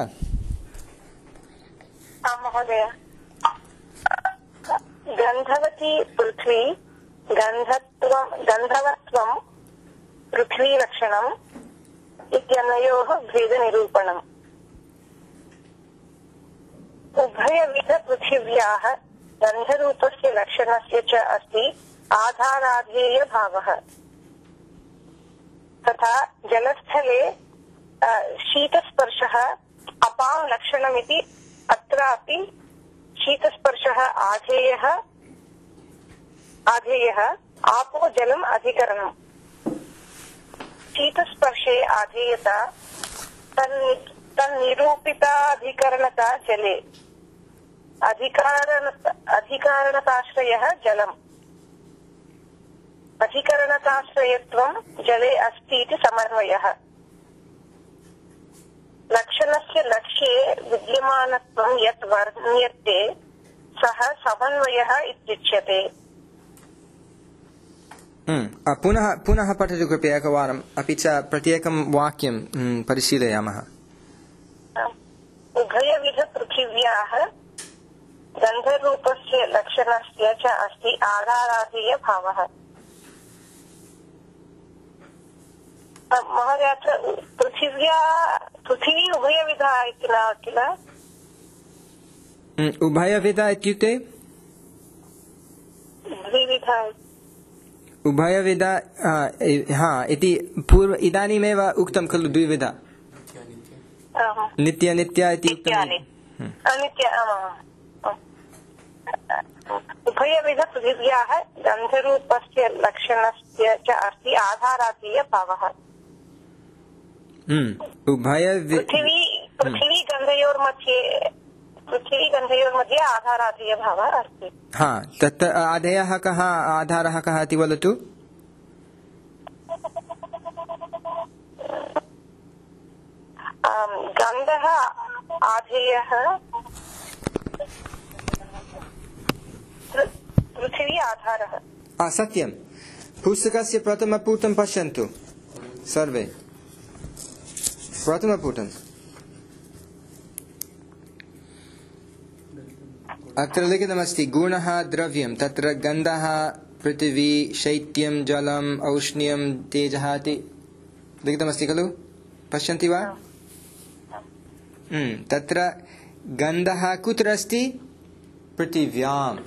महोदय, गन्धवती पृथ्वी गन्धत्वं गन्धवत्वं पृथ्वीलक्षणम् इत्यनयोः भेदनिरूपणम्। उभयविधपृथिव्याः गन्धरूपस्य लक्षणस्य च अस्ति आधाराधेयभावः। तथा जलस्थले शीतस्पर्शः अपां लक्षणमिति अत्रापि शीतस्पर्शः आधेयः आधेयः आपो जलम् अधिकरणम्। शीतस्पर्शे आधेयता तन्निरूपिताधिकरणता जले, अधिकारण अधिकारणताश्रयः जलम्, अधिकरणताश्रयत्वं जले अस्ति इति समन्वयः। लक्षणस्य लक्ष्ये विद्यमानत्वं यत् वर्ण्यते सः समन्वयः इत्युच्यते। पुनः पुनः पठतु कृपया एकवारम्, अपि च प्रत्येकं वाक्यं परिशीलयामः। उभयविधपृथिव्याः गन्धरूपस्य लक्षणस्य च अस्ति आधाराधेयभावः। महोदय, अत्र पृथिव्या पृथिवी उभयविधा इति न किल? उभयविधा इत्युक्ते द्विविधा उभयविधा हा इति पूर्व इदानीमेव उक्तं खलु, द्विविधा नित्य नित्य इति उभयविधपृथिव्याः गन्धरूपस्य लक्षणस्य च अस्ति आधाराधेयभावः। पृथिवी पृथिवी गन्धयोर्मध्ये पृथिवी गन्धयोर्मध्ये आधाराधेयभावः अस्ति। हा, तत् आधेयः कः, आधारः कः इति वदतु। गन्धः आधेयः, पृथिवी आधारः। सत्यं, पुस्तकस्य प्रथमपुटं पश्यन्तु सर्वे। प्रथमपुटम् अत्र लिखितमस्ति गुणः द्रव्यं, तत्र गन्धः पृथिवी शैत्यं जलम् औष्ण्यं तेजः इति लिखितमस्ति खलु, पश्यन्ति वा? तत्र गन्धः कुत्र अस्ति? पृथिव्याम्।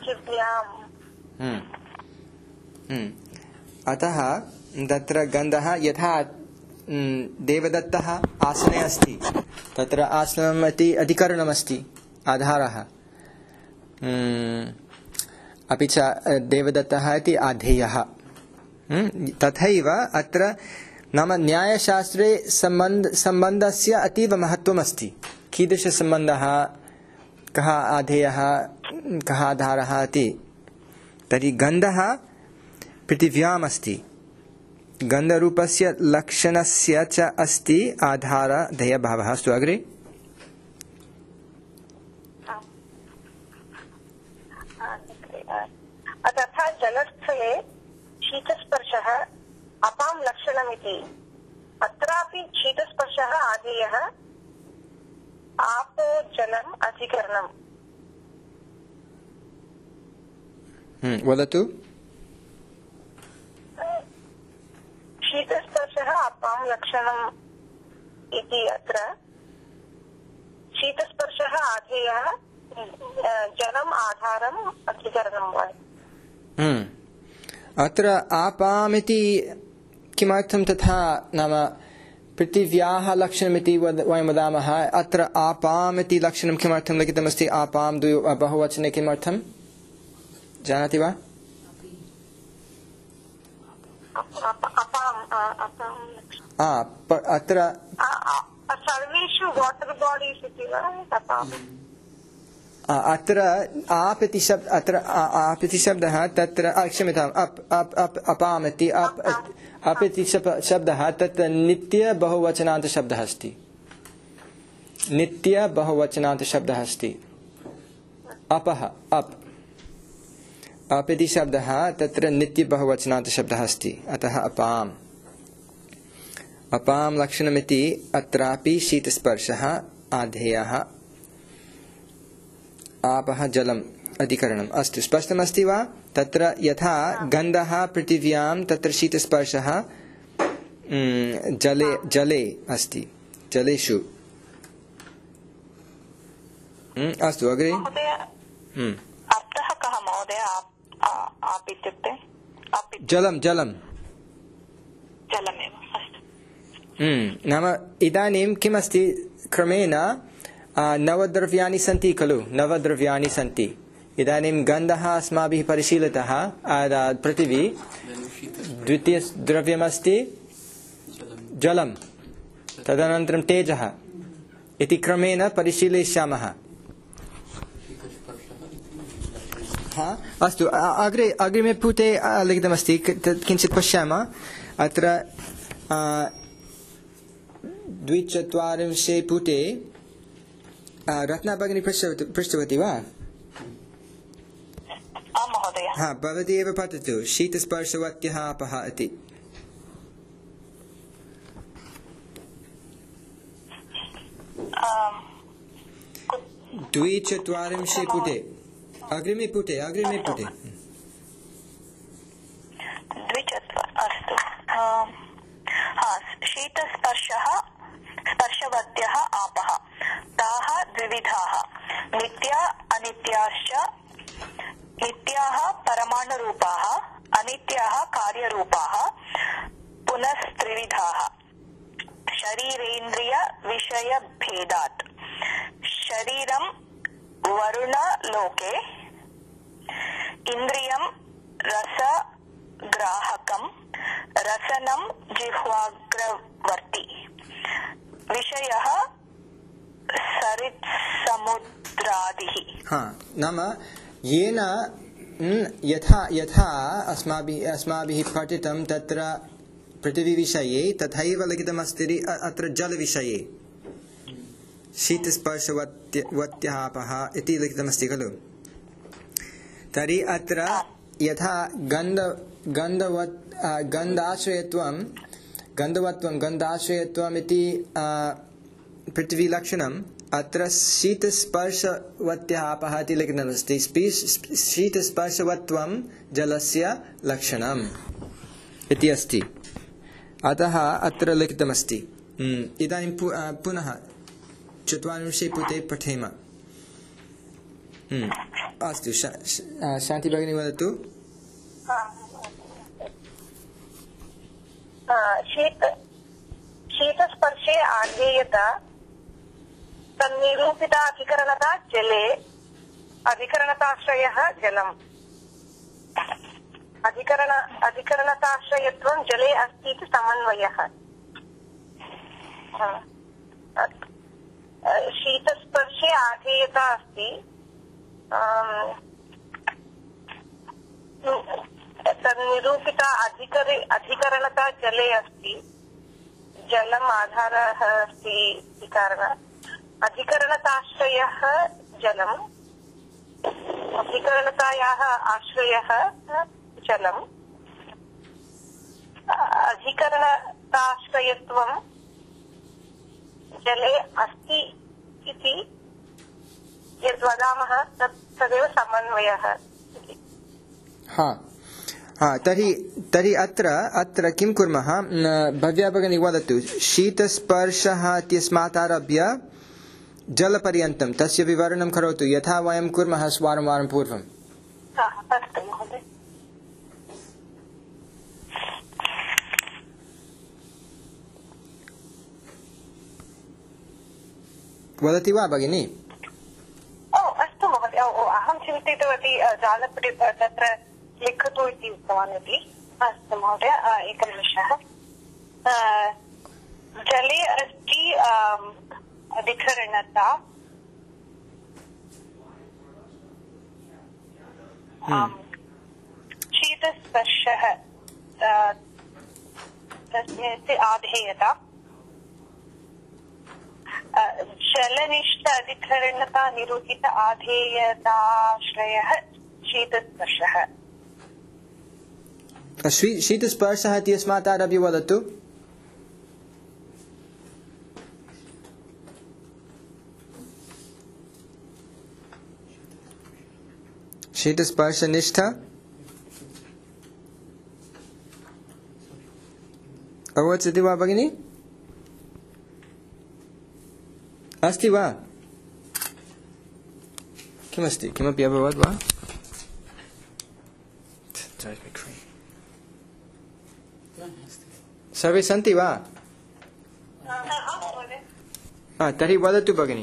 अतः तत्र गन्धः यथा देवदत्तः आसने अस्ति, तत्र आसनम् इति अधिकरणमस्ति, आधारः। अपि च देवदत्तः इति आधेयः। तथैव अत्र नाम न्यायशास्त्रे सम्बन्ध सम्बन्धस्य अतीव महत्त्वम् अस्ति। कीदृशसम्बन्धः, कः आधेयः, कः आधारः इति। तर्हि गन्धः पृथिव्याम् अस्ति, गन्धरूपस्य लक्षणस्य च अस्ति आधाराधेयभावः। अस्तु, अग्रे। तथा जलस्थले शीतस्पर्शः अपां लक्षणमिति अत्रापि शीतस्पर्शः आधेयः आपो जलम् अधिकरणम्। वदतु। शीतस्पर्शः अपां लक्षणम् इति अत्र शीतस्पर्शः आधेयः जलम् आधारम् अधिकरणं वा? अत्र आपामिति किमर्थं तथा, नाम पृथिव्याः लक्षणमिति वयं वदामः, अत्र आपामिति लक्षणं किमर्थं लिखितमस्ति? आपां द्वि बहुवचने किमर्थं जानाति वा? अत्र सर्वेषु वाटर् बाडीस् इति वा? अत्र आप इति शब्द अत्र आप इति शब्दः तत्र क्षम्यताम् अप् अप् अप् अपाम् इति अप् अप् इति शब्दः तत्र नित्य बहुवचनान्त शब्दः अस्ति। नित्य बहुवचनान्त शब्दः अस्ति। अपः अप् अप् इति शब्दः तत्र नित्य बहुवचनान्त शब्दः अस्ति। अतः अपाम् अपां लक्षणमिति अत्रापि शीतस्पर्शः आधेयः आपः जलम् अधिकरणम् अस्तु स्पष्टमस्ति वा तत्र यथा गन्धः पृथिव्यां तत्र शीतस्पर्शः जले जले अस्ति जलेषु अस्तु अग्रे अर्थः कः महोदय आप इत्युक्ते जलं जलं जलमेव अस्तु नाम इदानीं किमस्ति क्रमेण नवद्रव्याणि सन्ति खलु नवद्रव्याणि सन्ति इदानीं गन्धः अस्माभिः परिशीलितः पृथिवी द्वितीयद्रव्यमस्ति जलं तदनन्तरं तेजः इति क्रमेण परिशीलयिष्यामः अस्तु अग्रे अग्रिमे पुटे लिखितमस्ति किञ्चित् पश्यामः अत्र द्विचत्वारिंशे पुटे रत्ना भगिनी पृष्टवती वा हा भवती एव पठतु शीतस्पर्शवत्यः आपः इति द्विचत्वारिंशे पुटे अग्रिमे पुटे अग्रिमे पुटे अस्तु शीतस्पर्शः स्पर्शवत्यः आपः ताः द्विविधाः नित्या अनित्याश्च नित्याः परमाणुरूपाः अनित्याः कार्यरूपाः पुनस्त्रिविधाः शरीरेन्द्रिय विषयभेदात् शरीरं वरुणलोके इन्द्रियं रसग्राहकं रसनं जिह्वाग्रवर्ती विषयः सरित्समुद्रादिः हा नाम येन यथा यथा अस्माभिः अस्माभिः पठितं तत्र पृथिवीविषये तथैव लिखितमस्ति अत्र जलविषये शीतस्पर्शवत्यः आपः इति लिखितमस्ति खलु तर्हि अत्र यथा गन्ध गन्धवत् गन्धाश्रयत्वं गन्धवत्वं गन्धाश्रयत्वम् इति पृथ्वीलक्षणम् अत्र शीतस्पर्शवत्यः आपः इति लिखितमस्ति शीतस्पर्शवत्वं जलस्य लक्षणम् इति अस्ति अतः अत्र लिखितमस्ति इदानीं पुनः चत्वारिंशे पुटे पठेम अस्तु शान्ति भगिनी वदतु शीतस्पर्शे आधेयता तन्निरूपिता अधिकरणता जले अधिकरणताश्रयः जलम् अधिकरण अधिकरणताश्रयत्वं जले अस्ति इति समन्वयः शीतस्पर्शे आधेयता अस्ति तन्निरूपिता अधिकरि अधिकरणता जले अस्ति जलम् आधारः अस्ति इति कारणात् अधिकरणताश्रयः जलम् अधिकरणतायाः आश्रयः जलम् अधिकरणताश्रयत्वं जले अस्ति इति यद् वदामः तत् तदेव समन्वयः इति हा हा तर्हि तर्हि अत्र अत्र किं कुर्मः भव्या भगिनी वदतु शीतस्पर्शः इत्यस्मात् आरभ्य जलपर्यन्तं तस्य विवरणं करोतु यथा वयं कुर्मः वारं वारं पूर्वम् अस्तु महोदय वदति वा भगिनी ओ अस्तु महोदय अहं चिन्तितवती जालपुटे तत्र लिखतु इति उक्तवान् इति अस्तु महोदय एकनिमिषः जले अस्ति अधिकरणता शीतस्पर्शः तस्य आधेयता जलनिष्ठ अधिकरणता निरूपित आधेयताश्रयः शीतस्पर्शः शीतस्पर्शः इत्यस्मात् आरभ्य वदतु शीतस्पर्शनिष्ठ अवगच्छति वा भगिनी? अस्ति वा? किमस्ति? किमपि अभवत् वा? सर्वे सन्ति वा? तर्हि वदतु भगिनी।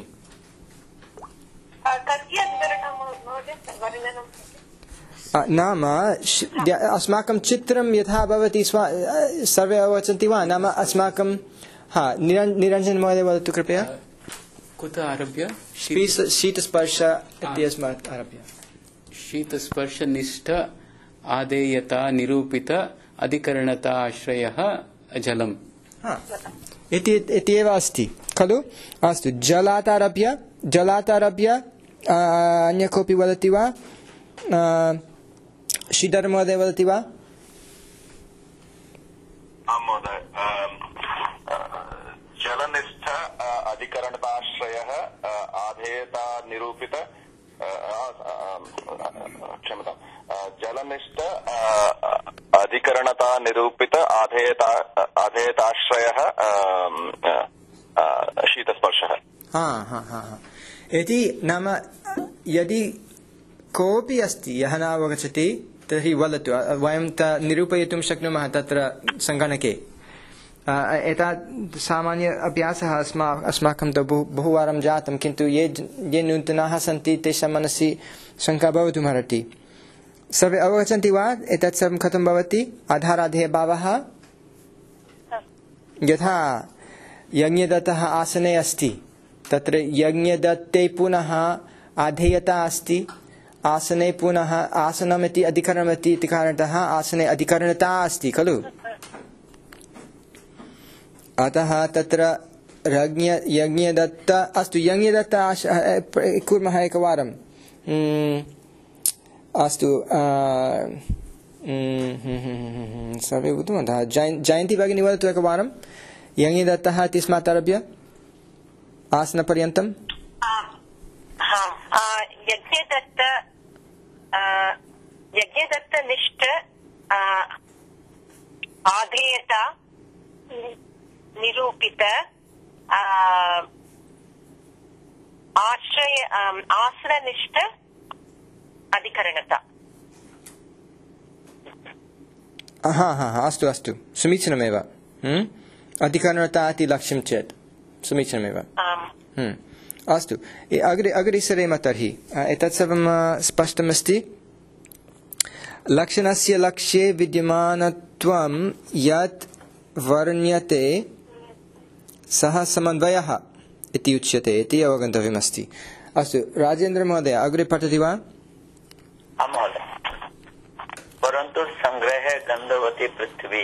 नाम अस्माकं चित्रं यथा भवति सर्वे अवगच्छन्ति वा? नाम अस्माकं हा निरञ्जन महोदय वदतु कृपया। कुतः आरभ्य? शीतस्पर्श इत्यस्मात् आरभ्य। शीतस्पर्शनिष्ठ आदेयता निरूपित अधिकरणता आश्रयः जलम् इति एव अस्ति खलु? अस्तु, जलातारभ्य जलातारभ्य अन्य कोऽपि वदति वा? श्रीधर महोदय वदति वा? आं महोदय, जलनिष्ठ अधिकरणताश्रयः आधेयता निरूपित क्षम्यतां जलनिष्ठ अधिकरणता निरूपित आधेयता आधेयताश्रयः शीतस्पर्शः। हा हा हा यदि नाम यदि कोऽपि अस्ति यः न अवगच्छति तर्हि वदतु, वयं निरूपयितुं शक्नुमः तत्र सङ्गणके। एतत् सामान्य अभ्यासः अस्मा अस्माकं तु बहु बहुवारं जातं, किन्तु ये ये नूतनाः सन्ति तेषां मनसि शङ्का भवितुमर्हति। सर्वे अवगच्छन्ति वा एतत् सर्वं कथं भवति? आधाराधेयभावः यथा यज्ञदत्तः आसने अस्ति, तत्र यज्ञदत्ते पुनः आधेयता अस्ति, आसने पुनः आसनमिति अधिकरणमिति इति कारणतः आसने अधिकरणता अस्ति खलु? अतः तत्र यज्ञदत्त अस्तु यज्ञदत्त कुर्मः एकवारं। अस्तु, सर्वे उक्तवन्तः। जयन्ती भगिनी वदतु एकवारं। यज्ञदत्तः इत्यस्मात् आरभ्य आसनपर्यन्तं। यज्ञदत्त यज्ञदत्तनिष्ठ आधेयता निरूपित आश्रय आसननिष्ठ अधिकरणता। हा हा हा अस्तु अस्तु, समीचीनमेव। अधिकरणता इति लक्ष्यं चेत् समीचीनमेव। अस्तु, अग्रे अग्रे सरेम तर्हि। एतत् सर्वं स्पष्टमस्ति। लक्षणस्य लक्ष्ये विद्यमानत्वं यत् वर्ण्यते सः समन्वयः इति उच्यते इति अवगन्तव्यमस्ति। अस्तु, राजेन्द्र महोदय अग्रे पठति वा? आं महोदय। परन्तु संग्रहे गन्धवती पृथ्वी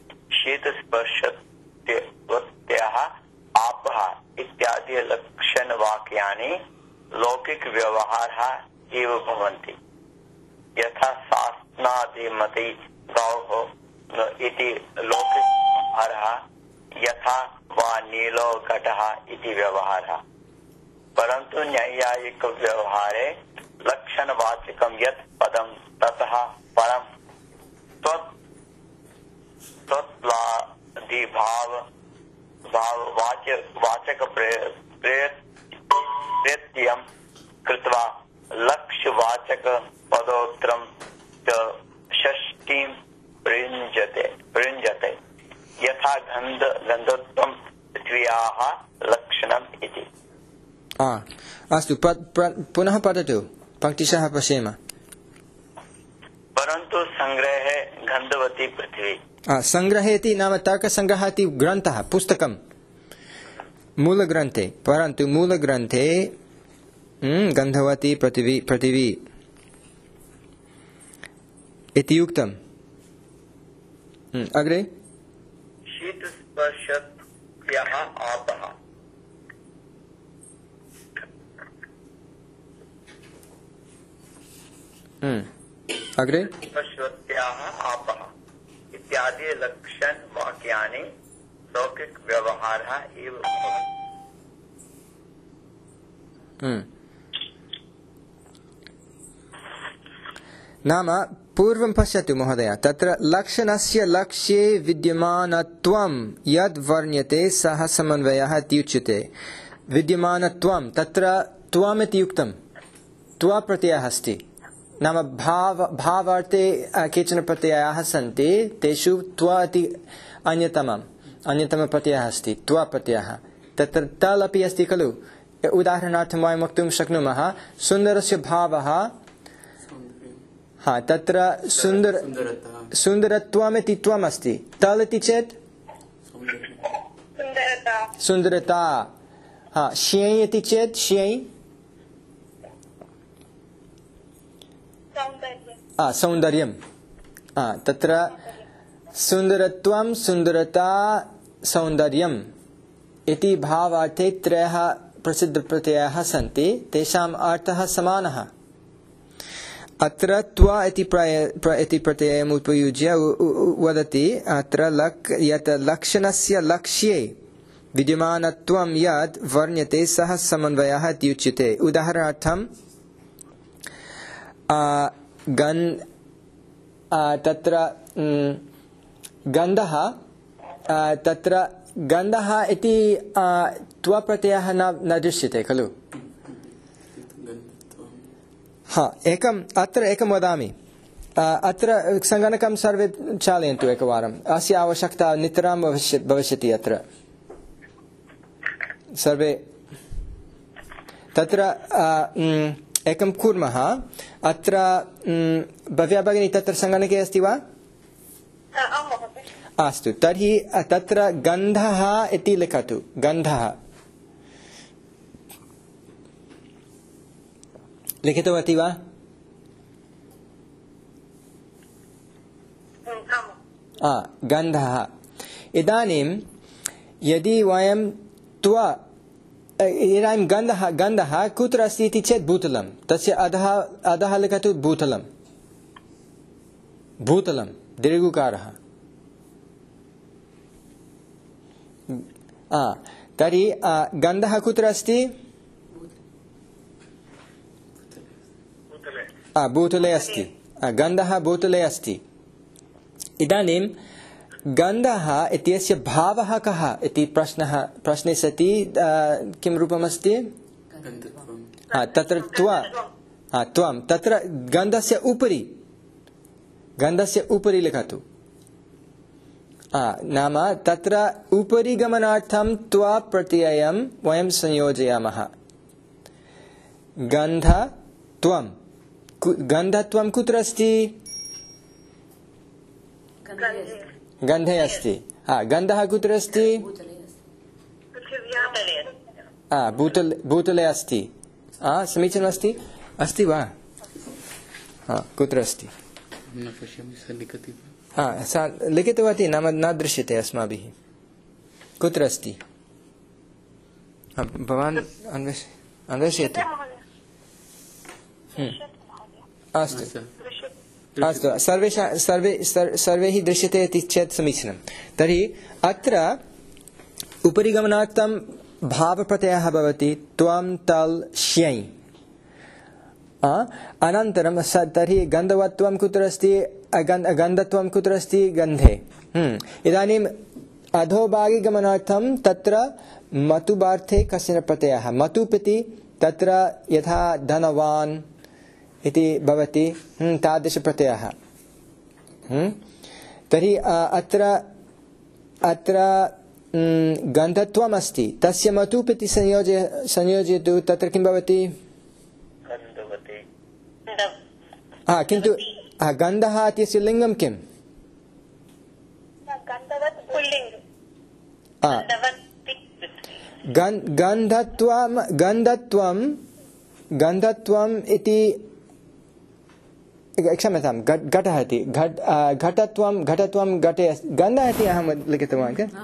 शीतस्पर्शवत्याः आपः इत्यादि लक्षणवाक्यानि लौकिकव्यवहारः एव भवन्ति। यथा शासनादिमति गौः इति लौकिकव्यवहारः, यथा वा नीलो घटः इति व्यवहारः। परन्तु नैयायिकव्यवहारे लक्षणवाचकं यत् पदं ततः परं त्वत्लादिभाव भाववाच वाचक प्रत्ययं कृत्वा लक्ष्यवाचक पदोत्तरं च षष्ठीं प्रयुञ्जते प्रयुञ्जते यथा गन्ध गन्धत्वं पृथ्व्याः लक्षणम् इति। अस्तु, पुनः पठतु, पङ्क्तिशः पश्येम। परन्तु संग्रहे गन्धवती पृथ्वी। संग्रहे इति नाम तर्कसङ्ग्रहः इति ग्रन्थः, पुस्तकं मूलग्रन्थे। परन्तु मूलग्रन्थे गन्धवती पृथिवी पृथिवी इति उक्तम्। अग्रे शीतस्पर्शत्याः आपः। अग्रे स्पर्शत्याः आपः इत्यादि लक्षण वाक्यानि लौकिक व्यवहारः एव भवन्ति। नाम पूर्वं पश्यतु महोदय, तत्र लक्षणस्य लक्ष्ये विद्यमानत्वं यद् वर्ण्यते सः समन्वयः इत्युच्यते। विद्यमानत्वं तत्र त्वम् इति उक्तं, त्वा प्रत्ययः अस्ति। नाम भाव भावार्थे केचन प्रत्ययाः सन्ति, तेषु त्वा इति अन्यतमम् अन्यतमप्रत्ययः अस्ति, त्वा प्रत्ययः। तत्र तल् अपि अस्ति खलु। उदाहरणार्थं वयं वक्तुं शक्नुमः सुन्दरस्य भावः, हा तत्र सुन्दर सुन्दरत्वम् इति त्वम् अस्ति। तल् इति चेत् सुन्दरता। हा श्यै इति चेत् श्यै सौन्दर्यं। तत्र सुन्दरत्वं सुन्दरता सौन्दर्यम् इति भावार्थे त्रयः प्रसिद्धप्रत्ययाः सन्ति, तेषाम् अर्थः समानः। अत्र त्वा इति प्रत्ययम् उपयुज्य वदति अत्र लक् यत् लक्षणस्य लक्ष्ये विद्यमानत्वं यद् वर्ण्यते सः समन्वयः इत्युच्यते। उदाहरणार्थं गन् तत्र गन्धः, तत्र गन्धः इति त्वप्रत्ययः न न दृश्यते खलु। हा एकम् अत्र एकं वदामि, अत्र सङ्गणकं सर्वे चालयन्तु एकवारम्, अस्य आवश्यकता नितरां भविष्यति। अत्र सर्वे तत्र एकं कुर्मः। अत्र भव्या भगिनी तत्र सङ्गणके अस्ति वा? अस्तु, तर्हि तत्र गन्धः इति लिखतु। गन्धः लिखितवती वा? गन्धः। इदानीं यदि वयं त्वा इदानीं गन्धः गन्धः कुत्र अस्ति इति चेत् भूतलं, तस्य अधः अधः लिखतु भूतलं। भूतलं दीर्घकारः। तर्हि गन्धः कुत्र अस्ति? भूतले अस्ति। गन्धः भूतले अस्ति। इदानीं गन्धः इत्यस्य भावः कः इति प्रश्नः प्रश्ने सति किं रूपमस्ति? तत्र त्वा त्वं तत्र गन्धस्य उपरि गन्धस्य उपरि लिखतु। नाम तत्र उपरि गमनार्थं त्वा प्रत्ययं वयं संयोजयामः। गन्ध त्वं गन्धत्वं कुत्र अस्ति? गन्धे अस्ति। गन्धः कुत्र अस्ति? भूतले भूतले अस्ति। समीचीनम् अस्ति अस्ति वा? कुत्र अस्ति? सा लिखितवती, नाम न दृश्यते अस्माभिः। कुत्र अस्ति? भवान् अन्वेषयतु। अस्तु अस्तु, सर्वेषां सर्वे सर्वैः दृश्यते इति चेत् समीचीनं। तर्हि अत्र उपरि गमनार्थं भावप्रत्ययः भवति त्वं तल् श्यै। अनन्तरं तर्हि गन्धवत्वं कुत्र अस्ति? गन्धत्वं कुत्र अस्ति? गन्धे। इदानीम् अधोभागे गमनार्थं तत्र मतुबार्थे कश्चन प्रत्ययः मतुपिति, तत्र यथा धनवान् इति भवति तादृशप्रत्ययः। तर्हि अत्र अत्र गन्धत्वम् अस्ति, तस्य मतुपिति संयोजय संयोजयतु, तत्र किं भवति? किन्तु गन्धः इत्यस्य लिङ्गं किम्? गन्धत्वं गन्धत्वं गन्धत्वम् इति क्षम्यतां घटः इति घटत्वं घटत्वं घटे गन्धः इति अहं लिखितवान् किल?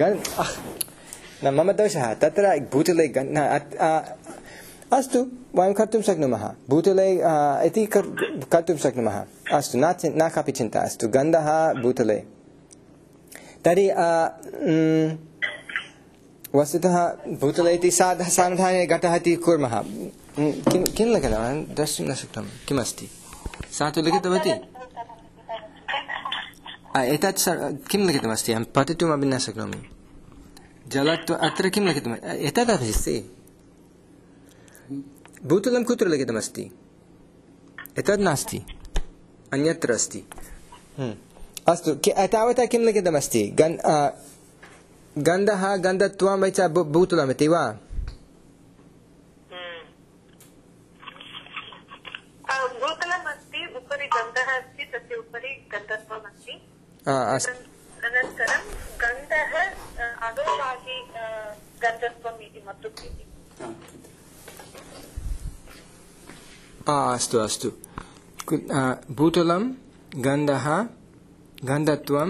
न मम दोषः, तत्र भूतले गन्धः। अस्तु, वयं कर्तुं शक्नुमः, भूतले इति कर्तुं शक्नुमः। अस्तु, न न कापि चिन्ता। अस्तु, गन्धः भूतले। तर्हि वस्तुतः भूतले इति सावधाने घटः इति कुर्मः। किं किं लिखितवान्? द्रष्टुं न शक्तं। किमस्ति? सा तु लिखितवती एतत् किं लिखितमस्ति अहं पठितुमपि न शक्नोमि जलत्व अत्र किं लिखितम् एतदपि अस्ति भूतलं कुत्र लिखितमस्ति एतद् नास्ति अन्यत्र अस्ति अस्तु तावता किं लिखितमस्ति गन्धः गन्धत्वं च भूतलमिति वा भूतलमस्ति उपरि गन्धः अस्ति तस्य उपरि गन्धत्वम् अस्ति अनन्तरं गन्धः अधोभागे गन्धत्वम् इति मतुप् इति अस्तु अस्तु भूतलं गन्धः गन्धत्वम्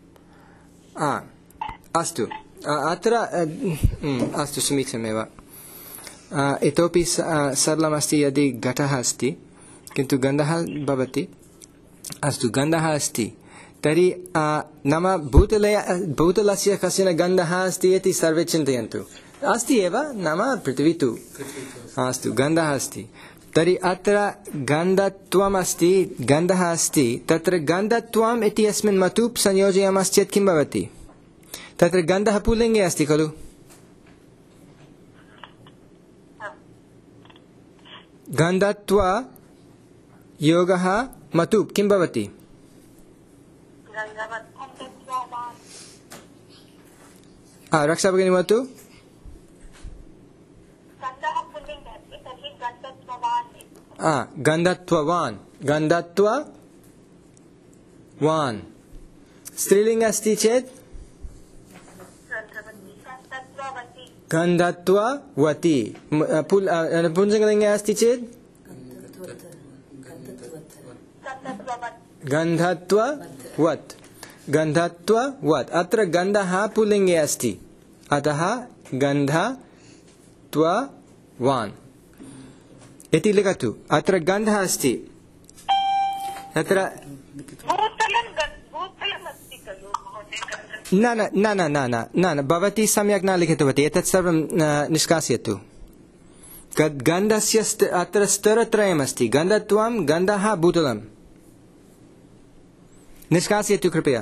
अस्तु अत्र अस्तु समीचीनमेव इतोपि सरलमस्ति यदि घटः अस्ति किन्तु गन्धः भवति अस्तु गन्धः अस्ति तर्हि नाम भूतले भूतलस्य कश्चन गन्धः अस्ति इति सर्वे चिन्तयन्तु अस्ति एव नाम पृथिवी तु अस्तु गन्धः अस्ति तर्हि अत्र गन्धत्वम् अस्ति गन्धः अस्ति तत्र गन्धत्वम् इति अस्मिन् मतुप् संयोजयामश्चेत् किं भवति तत्र गन्धः पुल्लिङ्गे अस्ति खलु गन्धत्व योगः मतुप् किं भवति रक्षा भगिनी वदतु गन्धत्ववान् गन्धत्ववान् स्त्रीलिङ्ग अस्ति चेत् गन्धत्ववती पुंसलिङ्गे अस्ति चेत् गन्धत्ववत् गन्धत्ववत् अत्र गन्धः पुल्लिङ्गे अस्ति अतः गन्धत्ववान् इति लिखतु अत्र गन्धः अस्ति तत्र न न न न न न न भवती सम्यक् न लिखितवती एतत् सर्वं निष्कासयतु गन्धस्य अत्र स्तरत्रयमस्ति गन्धत्वं गन्धः भूतलं निष्कासयतु कृपया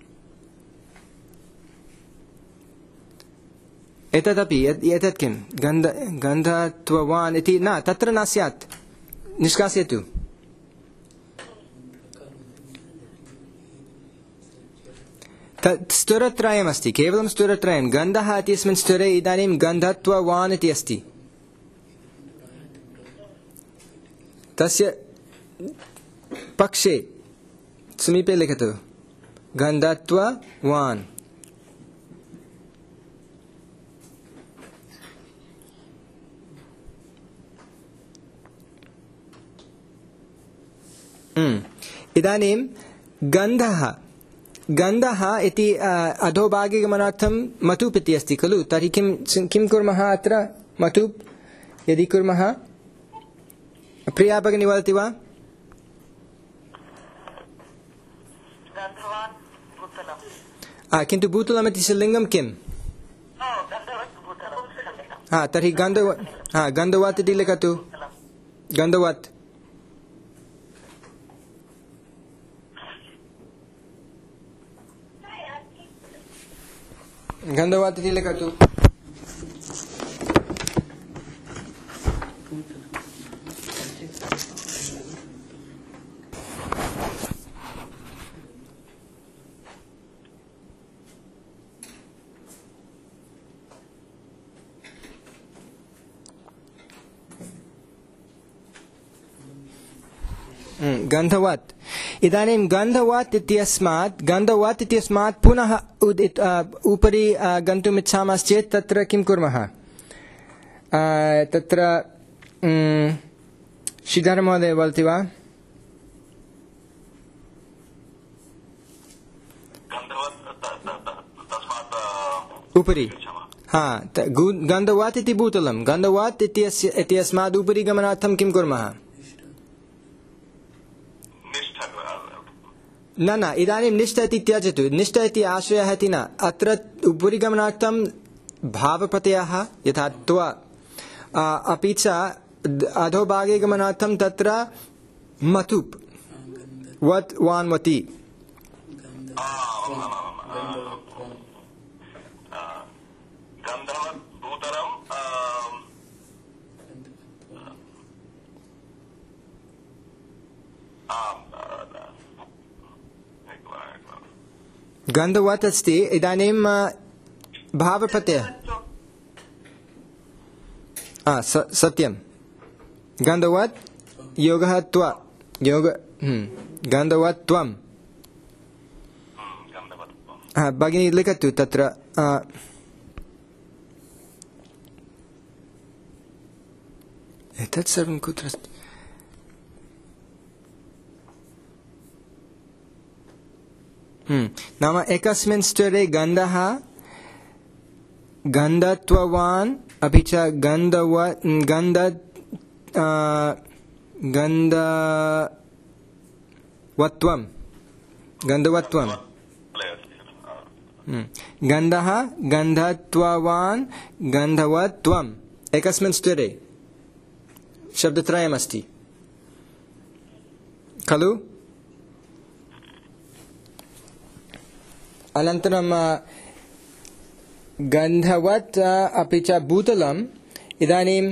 एतदपि एतत् किं गन्ध गन्धत्ववान् इति न तत्र न स्यात् निष्कासयतु स्तरत्रयमस्ति केवलं स्तरत्रयं गन्धः इत्यस्मिन् स्तरे इदानीं गन्धत्ववान् इति अस्ति तस्य पक्षे समीपे लिखतु गन्धत्ववान् इदानीं गन्धः गन्धः इति अधोभागे गमनार्थं मतुप् इति अस्ति खलु तर्हि किं किं कुर्मः अत्र मतुप् यदि कुर्मः प्रिया भगिनी वदति वा किन्तु भूतलम् इति लिङ्गं किम् तर्हि गन्धव गन्धवत् इति लिखतु गन्धवत् गन्धवत् इति लिखतु गन्धवत् इदानीं गन्धवत् इत्यस्मात् गन्धवत् इत्यस्मात् पुनः उपरि गन्तुम् इच्छामश्चेत् तत्र किं कुर्मः तत्र श्रीधर महोदय वदति वा उपरि गन्धवत् इति भूतलं गन्धवत् इत्यस्मात् उपरि गमनार्थं किं कुर्मः न न इदानीं निष्ठ इति त्यजतु निष्ठ इति आशयः इति न अत्र उपरि गमनार्थं भावप्रत्ययः यथा त्व अपि च अधोभागे गमनार्थं तत्र मतुप् वत् वान् वति गन्धवत् अस्ति इदानीं भावप्रत्ययः सत्यं गन्धवत् योगः त्व योग गन्धवत् त्वं भगिनी लिखतु तत्र एतत् सर्वं कुत्र अस्ति नाम एकस्मिन् स्तरे गन्धः गन्धत्ववान् अपि च गन्धवत् गन्ध गन्धवत्वं गन्धवत्वं गन्धः गन्धत्ववान् गन्धवत्वम् एकस्मिन् स्तरे शब्दत्रयमस्ति खलु अनन्तरं गन्धवत् अपि च भूतलम् इदानीं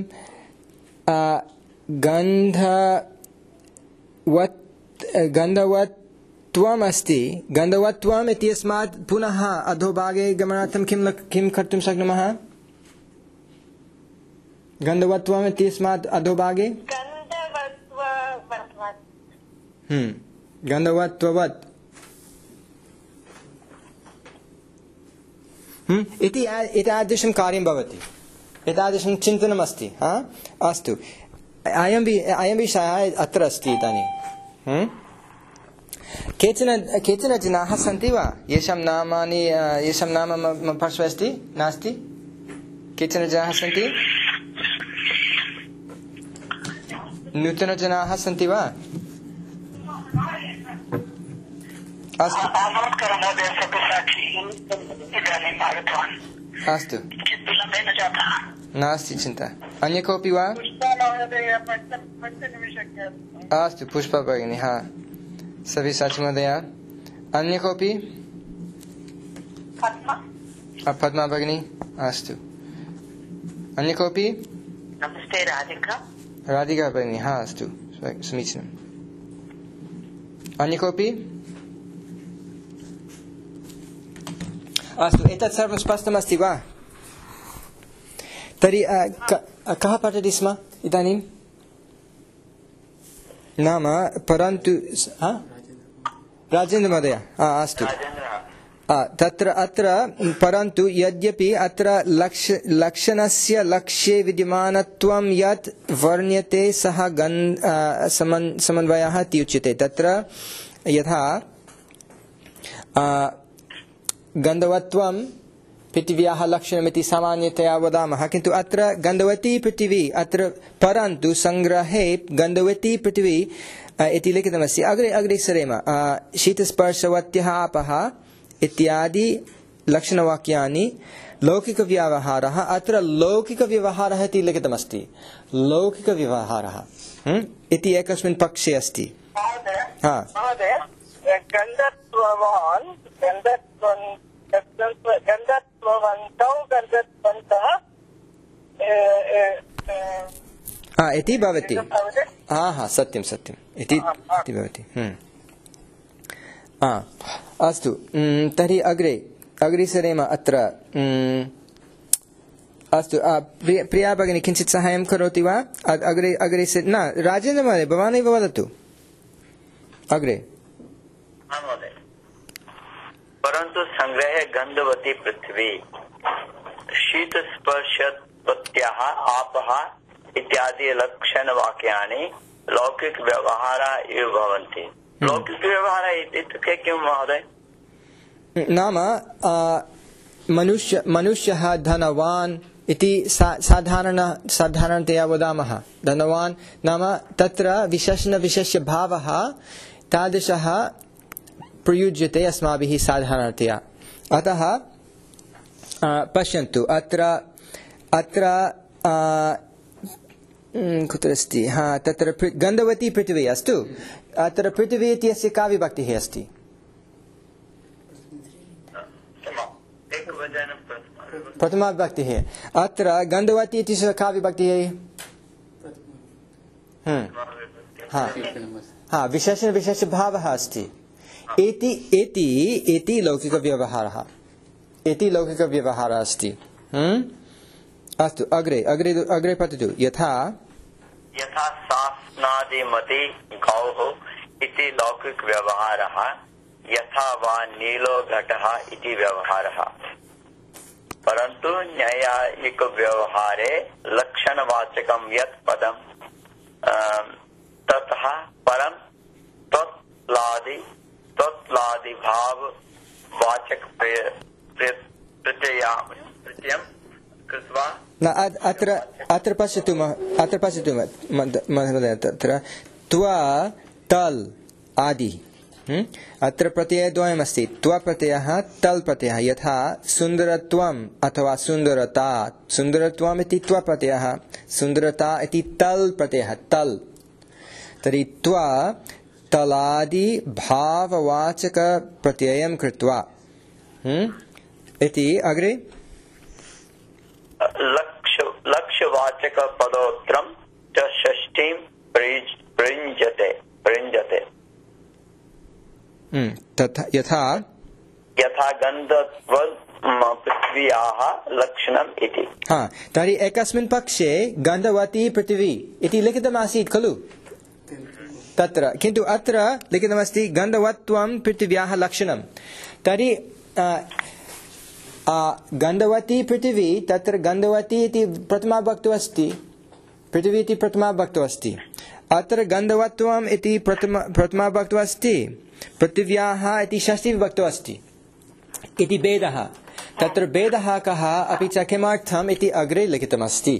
गन्धवत् गन्धवत्वम् अस्ति गन्धवत्वम् इत्यस्मात् पुनः अधोभागे गमनार्थं किं किं कर्तुं शक्नुमः गन्धवत्वम् इत्यस्मात् अधोभागे गन्धवत्ववत् इति एतादृशं कार्यं भवति एतादृशं चिन्तनमस्ति हा अस्तु अयं अयं विषयः अत्र अस्ति इदानीं केचन केचन जनाः सन्ति वा येषां नामानि येषां नाम मम पार्श्वे अस्ति नास्ति केचन जनाः सन्ति नूतनजनाः सन्ति वा अस्तु अस्तु नास्ति चिन्ता अन्य कोऽपि वा अस्तु पुष्पा भगिनी हा सव्यसाची महोदय अन्य कोऽपि पद्मा भगिनी अस्तु अन्य कोऽपि नमस्ते राधिका राधिका भगिनी हा अस्तु समीचीनम् अन्य कोऽपि अस्तु एतत् सर्वं स्पष्टमस्ति वा तर्हि कः पठति स्म इदानीं नाम परन्तु राजेन्द्र महोदय अस्तु तत्र अत्र परन्तु यद्यपि अत्र लक्ष्य लक्षणस्य लक्ष्ये विद्यमानत्वं यत् वर्ण्यते सः गन् समन्वयः इति उच्यते तत्र यथा गन्धवत्वं पृथिव्याः लक्षणमिति सामान्यतया वदामः किन्तु अत्र गन्धवती पृथिवी अत्र परन्तु संग्रहे गन्धवती पृथिवी इति लिखितमस्ति अग्रे अग्रे सरेम शीतस्पर्शवत्यः आपः इत्यादि लक्षणवाक्यानि लौकिकव्यवहारः अत्र लौकिकव्यवहारः इति लिखितमस्ति लौकिकव्यवहारः इति एकस्मिन् पक्षे अस्ति इति भवति हा हा सत्यं सत्यम् इति भवति अस्तु तर्हि अग्रे अग्रे सरेम अत्र अस्तु प्रिया भगिनी किञ्चित् साहाय्यं करोति वा अग्रे अग्रे न राजेन्द्र महोदय भवानेव वदतु अग्रे परन्तु संग्रहे गन्धवती पृथ्वी शीतस्पर्शत्वत्याः आपः इत्यादि लक्षणवाक्यानि लौकिकव्यवहारः एव भवन्ति लौकिकव्यवहारः इत्युक्ते किं महोदय नाम मनुष्य मनुष्यः धनवान् इति साधारण साधारणतया वदामः धनवान् नाम तत्र विशेषण विशेष्य भावः तादृशः प्रयुज्यते अस्माभिः साधारणतया अतः पश्यन्तु अत्र अत्र कुत्र अस्ति? हा, तत्र गन्धवती पृथिवी अस्तु. अत्र पृथिवी इत्यस्य का विभक्तिः अस्ति? प्रथमा विभक्तिः. अत्र गन्धवती इत्यस्य का विभक्तिः? हा हा विशेषण विशेषभावः अस्ति. एति एति एति लौकिकव्यवहारः एति लौकिकव्यवहारः अस्ति. अस्तु, अग्रे अग्रे अग्रे पठतु. यथा यथा शासनादिमति गौः इति लौकिकव्यवहारः, यथा वा नीलो घटः इति व्यवहारः. परन्तु न्यायिकव्यवहारे लक्षणवाचकं यत् पदं ततः परं त्वत्लादि त्वत्लादिभाव वाचक प्रत्ययं कृत्वा न अत्र अत्र पश्यतु अत्र पश्यतु महोदय. तत्र त्वा तल् आदि अत्र प्रत्ययद्वयमस्ति. त्व प्रत्ययः तल् प्रत्ययः. यथा सुन्दरत्वम् अथवा सुन्दरता. सुन्दरत्वम् इति त्व प्रत्ययः, सुन्दरता इति तल् प्रत्ययः. तल् तर्हि त्व तलादि भाववाचक प्रत्ययं कृत्वा इति. अग्रे लक्ष्य लक्ष्यवाचक पदोत्तरं च षष्ठीं प्रयुञ्जते प्रयुञ्जते. तथा यथा यथा गन्धवत् पृथिव्याः लक्षणम् इति. हा, तर्हि एकस्मिन् पक्षे गन्धवती पृथिवी इति लिखितमासीत् खलु तत्र, किन्तु अत्र लिखितमस्ति गन्धवत्वं पृथिव्याः लक्षणं. तर्हि गन्धवती पृथिवी, तत्र गन्धवती इति प्रथमा विभक्तौ अस्ति, पृथिवी इति प्रथमा विभक्तौ अस्ति. अत्र गन्धवत्वम् इति प्रथमा प्रथमा विभक्तौ अस्ति, पृथिव्याः इति षष्ठी विभक्तौ अस्ति इति भेदः. तत्र भेदः कः अपि च किमर्थम् इति अग्रे लिखितमस्ति.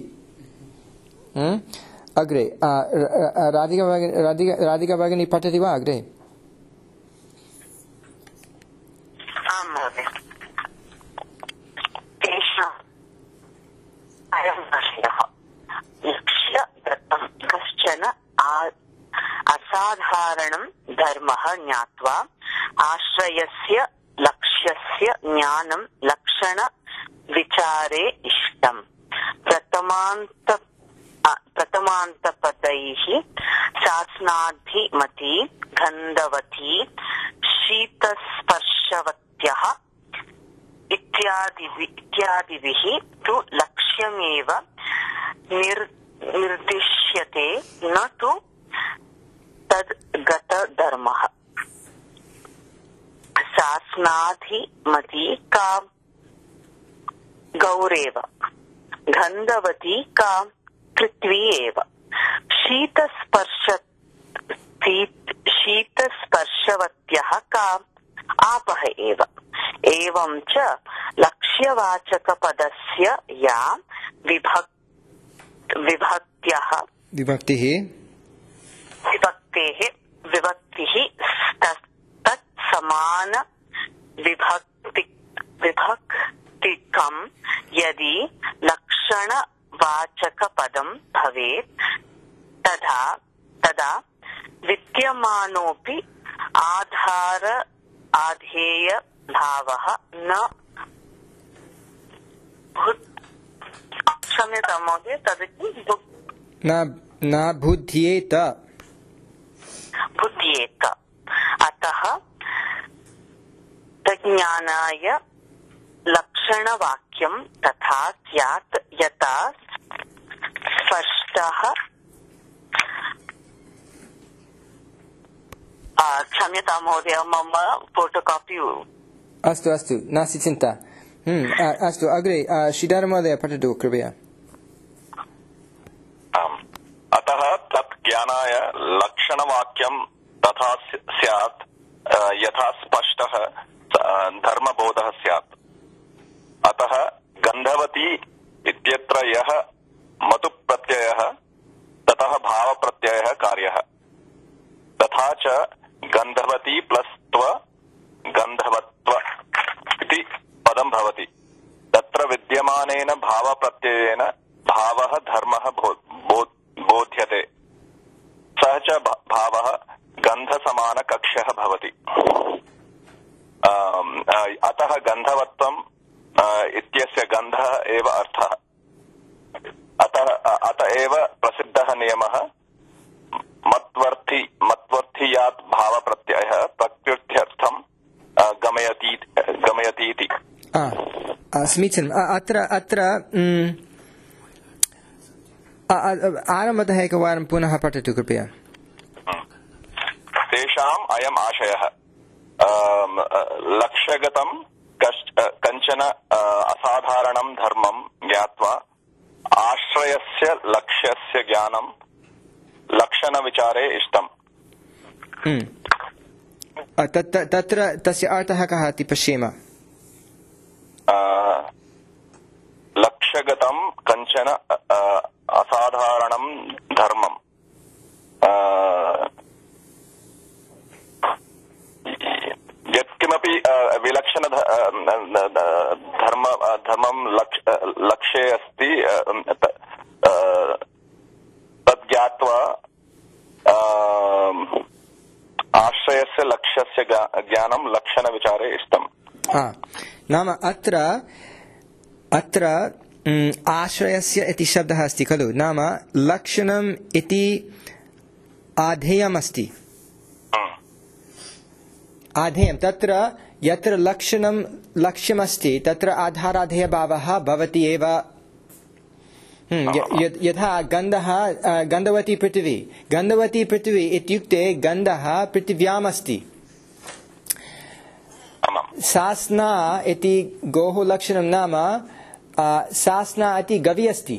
अग्रे राधिका राधिका राधिका भगिनी पठति वा अग्रे? आं महोदय. तेषाम् अयं विषयः लक्ष्यदत्तं कश्चन असाधारणं धर्मः ज्ञात्वा आश्रयस्य लक्ष्यस्य ज्ञानं लक्षण विचारे इष्टम्. प्रथमान्त प्रथमान्तपदैः शासनाधिमती गन्धवती शीतस्पर्शवत्यः इत्यादिभिः तु लक्ष्यमेव निर्दिश्यते, न तु तद्गतधर्मः. शासनाधिमती का गौरेव, गन्धवती का पृथ्वी एव, शीतस्पर्श शीतस्पर्शवत्यः का आपः एव. एवं च लक्ष्यवाचकपदस्य या विभक् विभक्त्यः विभक्तिः विभक्तेः विभक्तिः तत् समान विभक्ति विभक्तिकं यदि लक्षणवाचकपदं भवेत् तदा तदा विद्यमानोऽपि आधार आधेय भावः न क्षम्यतां महोदय, तदपि न बुध्येत बुध्येत. अतः तज्ज्ञानाय लक्षणवाक्यं तथा स्यात् यथा स्पष्टः. क्षम्यतां महोदय, मम फोटोकापी. अस्तु अस्तु, नास्ति चिन्ता. अस्तु, अग्रे श्रीधर महोदय पठतु कृपया. अतः तत् ज्ञानाय लक्षणवाक्यं तथा स्यात् यथा स्पष्टः धर्मबोधः स्यात्. अतः गन्धवती इत्यत्र यः मतुप्रत्ययः ततः भावप्रत्ययः कार्यः. तथा च गन्धवती प्लस् त्व गन्धवत्व इति पदं भवति. तत्र विद्यमानेन भावप्रत्ययेन भावः धर्मः बोध्यते सः च भावः गन्धसमानकक्ष्यः भवति अतः गन्धवत्वम् इत्यस्य गन्धः एव अर्थः अतः अत एव प्रसिद्धः नियमः मत्वर्थी मत्वर्थीयात् भावप्रत्ययः प्रकृत्यर्थं गमयति गमयतीति समीचीनम् अत्र अत्र आरम्भतः एकवारं पुनः पठतु कृपया तेषाम् अयम् आशयः लक्ष्यगतं कञ्चन असाधारणं धर्मं ज्ञात्वा आश्रयस्य लक्ष्यस्य ज्ञानं लक्षणविचारे इष्टम् तत्र तस्य अर्थः कः इति पश्येम लक्ष्यगतं कञ्चन असाधारणं धर्मं यत्किमपि विलक्षण धर्म धर्मं लक्ष्ये अस्ति तद् ज्ञात्वा आश्रयस्य लक्ष्यस्य ज्ञानं लक्षणविचारे इष्टम् नाम अत्र अत्र आश्रयस्य इति शब्दः अस्ति खलु नाम लक्षणम् इति आधेयमस्ति आधेयं तत्र यत्र लक्षणं लक्ष्यमस्ति तत्र आधाराधेयभावः भवति एव यथा गन्धः गन्धवती पृथिवी गन्धवती पृथिवी इत्युक्ते गन्धः पृथिव्याम् अस्ति सास्ना इति गोः लक्षणं नाम सास्ना इति गवि अस्ति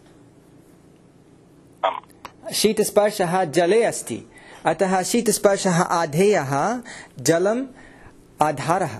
शीतस्पर्शः जले अस्ति अतः शीतस्पर्शः आधेयः जलम् आधारः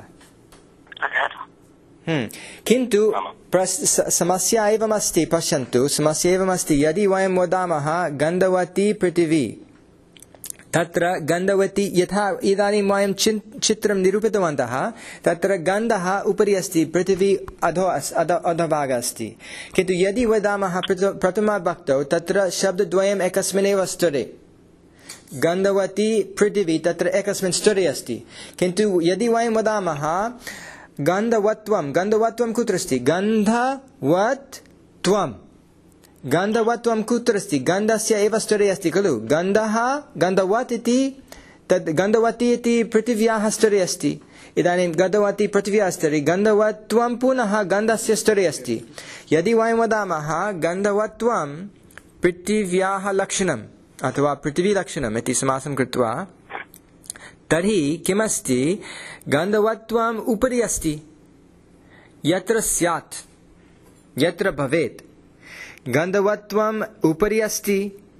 किन्तु समस्या एवमस्ति पश्यन्तु समस्या एवमस्ति यदि वयं वदामः गन्धवती पृथिवी तत्र गन्धवती यथा इदानीं वयं चित्रं निरूपितवन्तः तत्र गन्धः उपरि अस्ति पृथिवी अधो अधोभागः अस्ति किन्तु यदि वदामः प्रथमविभक्तौ तत्र शब्दद्वयम् एकस्मिन्नेव स्तरे गन्धवती पृथिवी तत्र एकस्मिन् स्तरे अस्ति किन्तु यदि वयं वदामः गन्धवत्वं गन्धवत्वं कुत्र अस्ति गन्धवत्वं गन्धवत्वं कुत्र अस्ति गन्धस्य एव स्तरे अस्ति खलु गन्धः गन्धवत् इति तद् गन्धवती इति पृथिव्याः स्तरे अस्ति इदानीं गन्धवती पृथिव्याः स्तरे गन्धवत्वं पुनः गन्धस्य स्तरे अस्ति यदि वयं वदामः गन्धवत्वं पृथिव्याः लक्षणम् अथवा पृथिवीलक्षणम् इति समासं कृत्वा तर्हि किमस्ति गन्धवत्वम् उपरि अस्ति यत्र स्यात् यत्र भवेत् गन्धवत्वम् उपरि अस्ति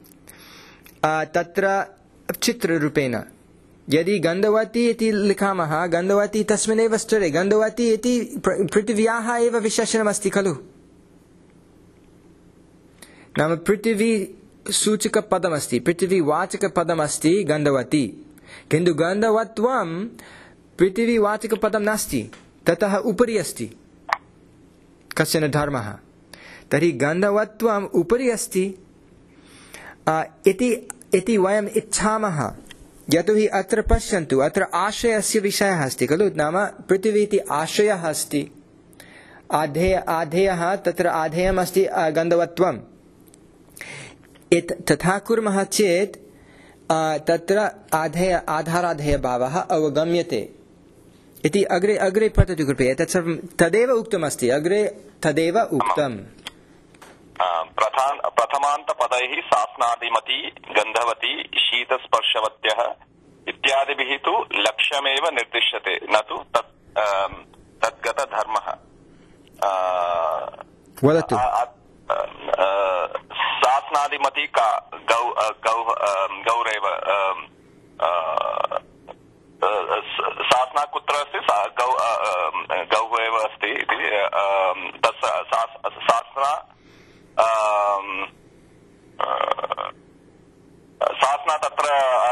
तत्र चित्ररूपेण यदि गन्धवती इति लिखामः गन्धवती तस्मिन्नेव स्तरे गन्धवती इति पृथिव्याः एव विशेषणमस्ति खलु नाम पृथिवी सूचकपदमस्ति पृथिवीवाचकपदमस्ति गन्धवती किन्तु गन्धवत्वं पृथिवीवाचकपदं नास्ति ततः उपरि अस्ति कश्चन धर्मः तर्हि गन्धवत्वम् उपरि अस्ति इति इति वयम् इच्छामः यतोहि अत्र पश्यन्तु अत्र आश्रयस्य विषयः अस्ति खलु नाम पृथिवी इति आश्रयः अस्ति आधेय आधेयः तत्र आधेयमस्ति गन्धवत्वम् तथा कुर्मः चेत् तत्र आधेय आधाराधेयभावः अवगम्यते इति अग्रे अग्रे पठतु कृपया तत्सर्वं तदेव उक्तमस्ति अग्रे तदेव उक्तम् प्रथमान्तपदैः सास्नादिमती गन्धवती शीतस्पर्शवत्यः इत्यादिभिः तु लक्ष्यमेव निर्दिश्यते न तु तद्गतधर्मः वदतु सास्नादिमती का गौ गौ गौरेव सास्ना कुत्र अस्ति गौ गौः एव अस्ति इति तत् सास्ना सास्ना तत्र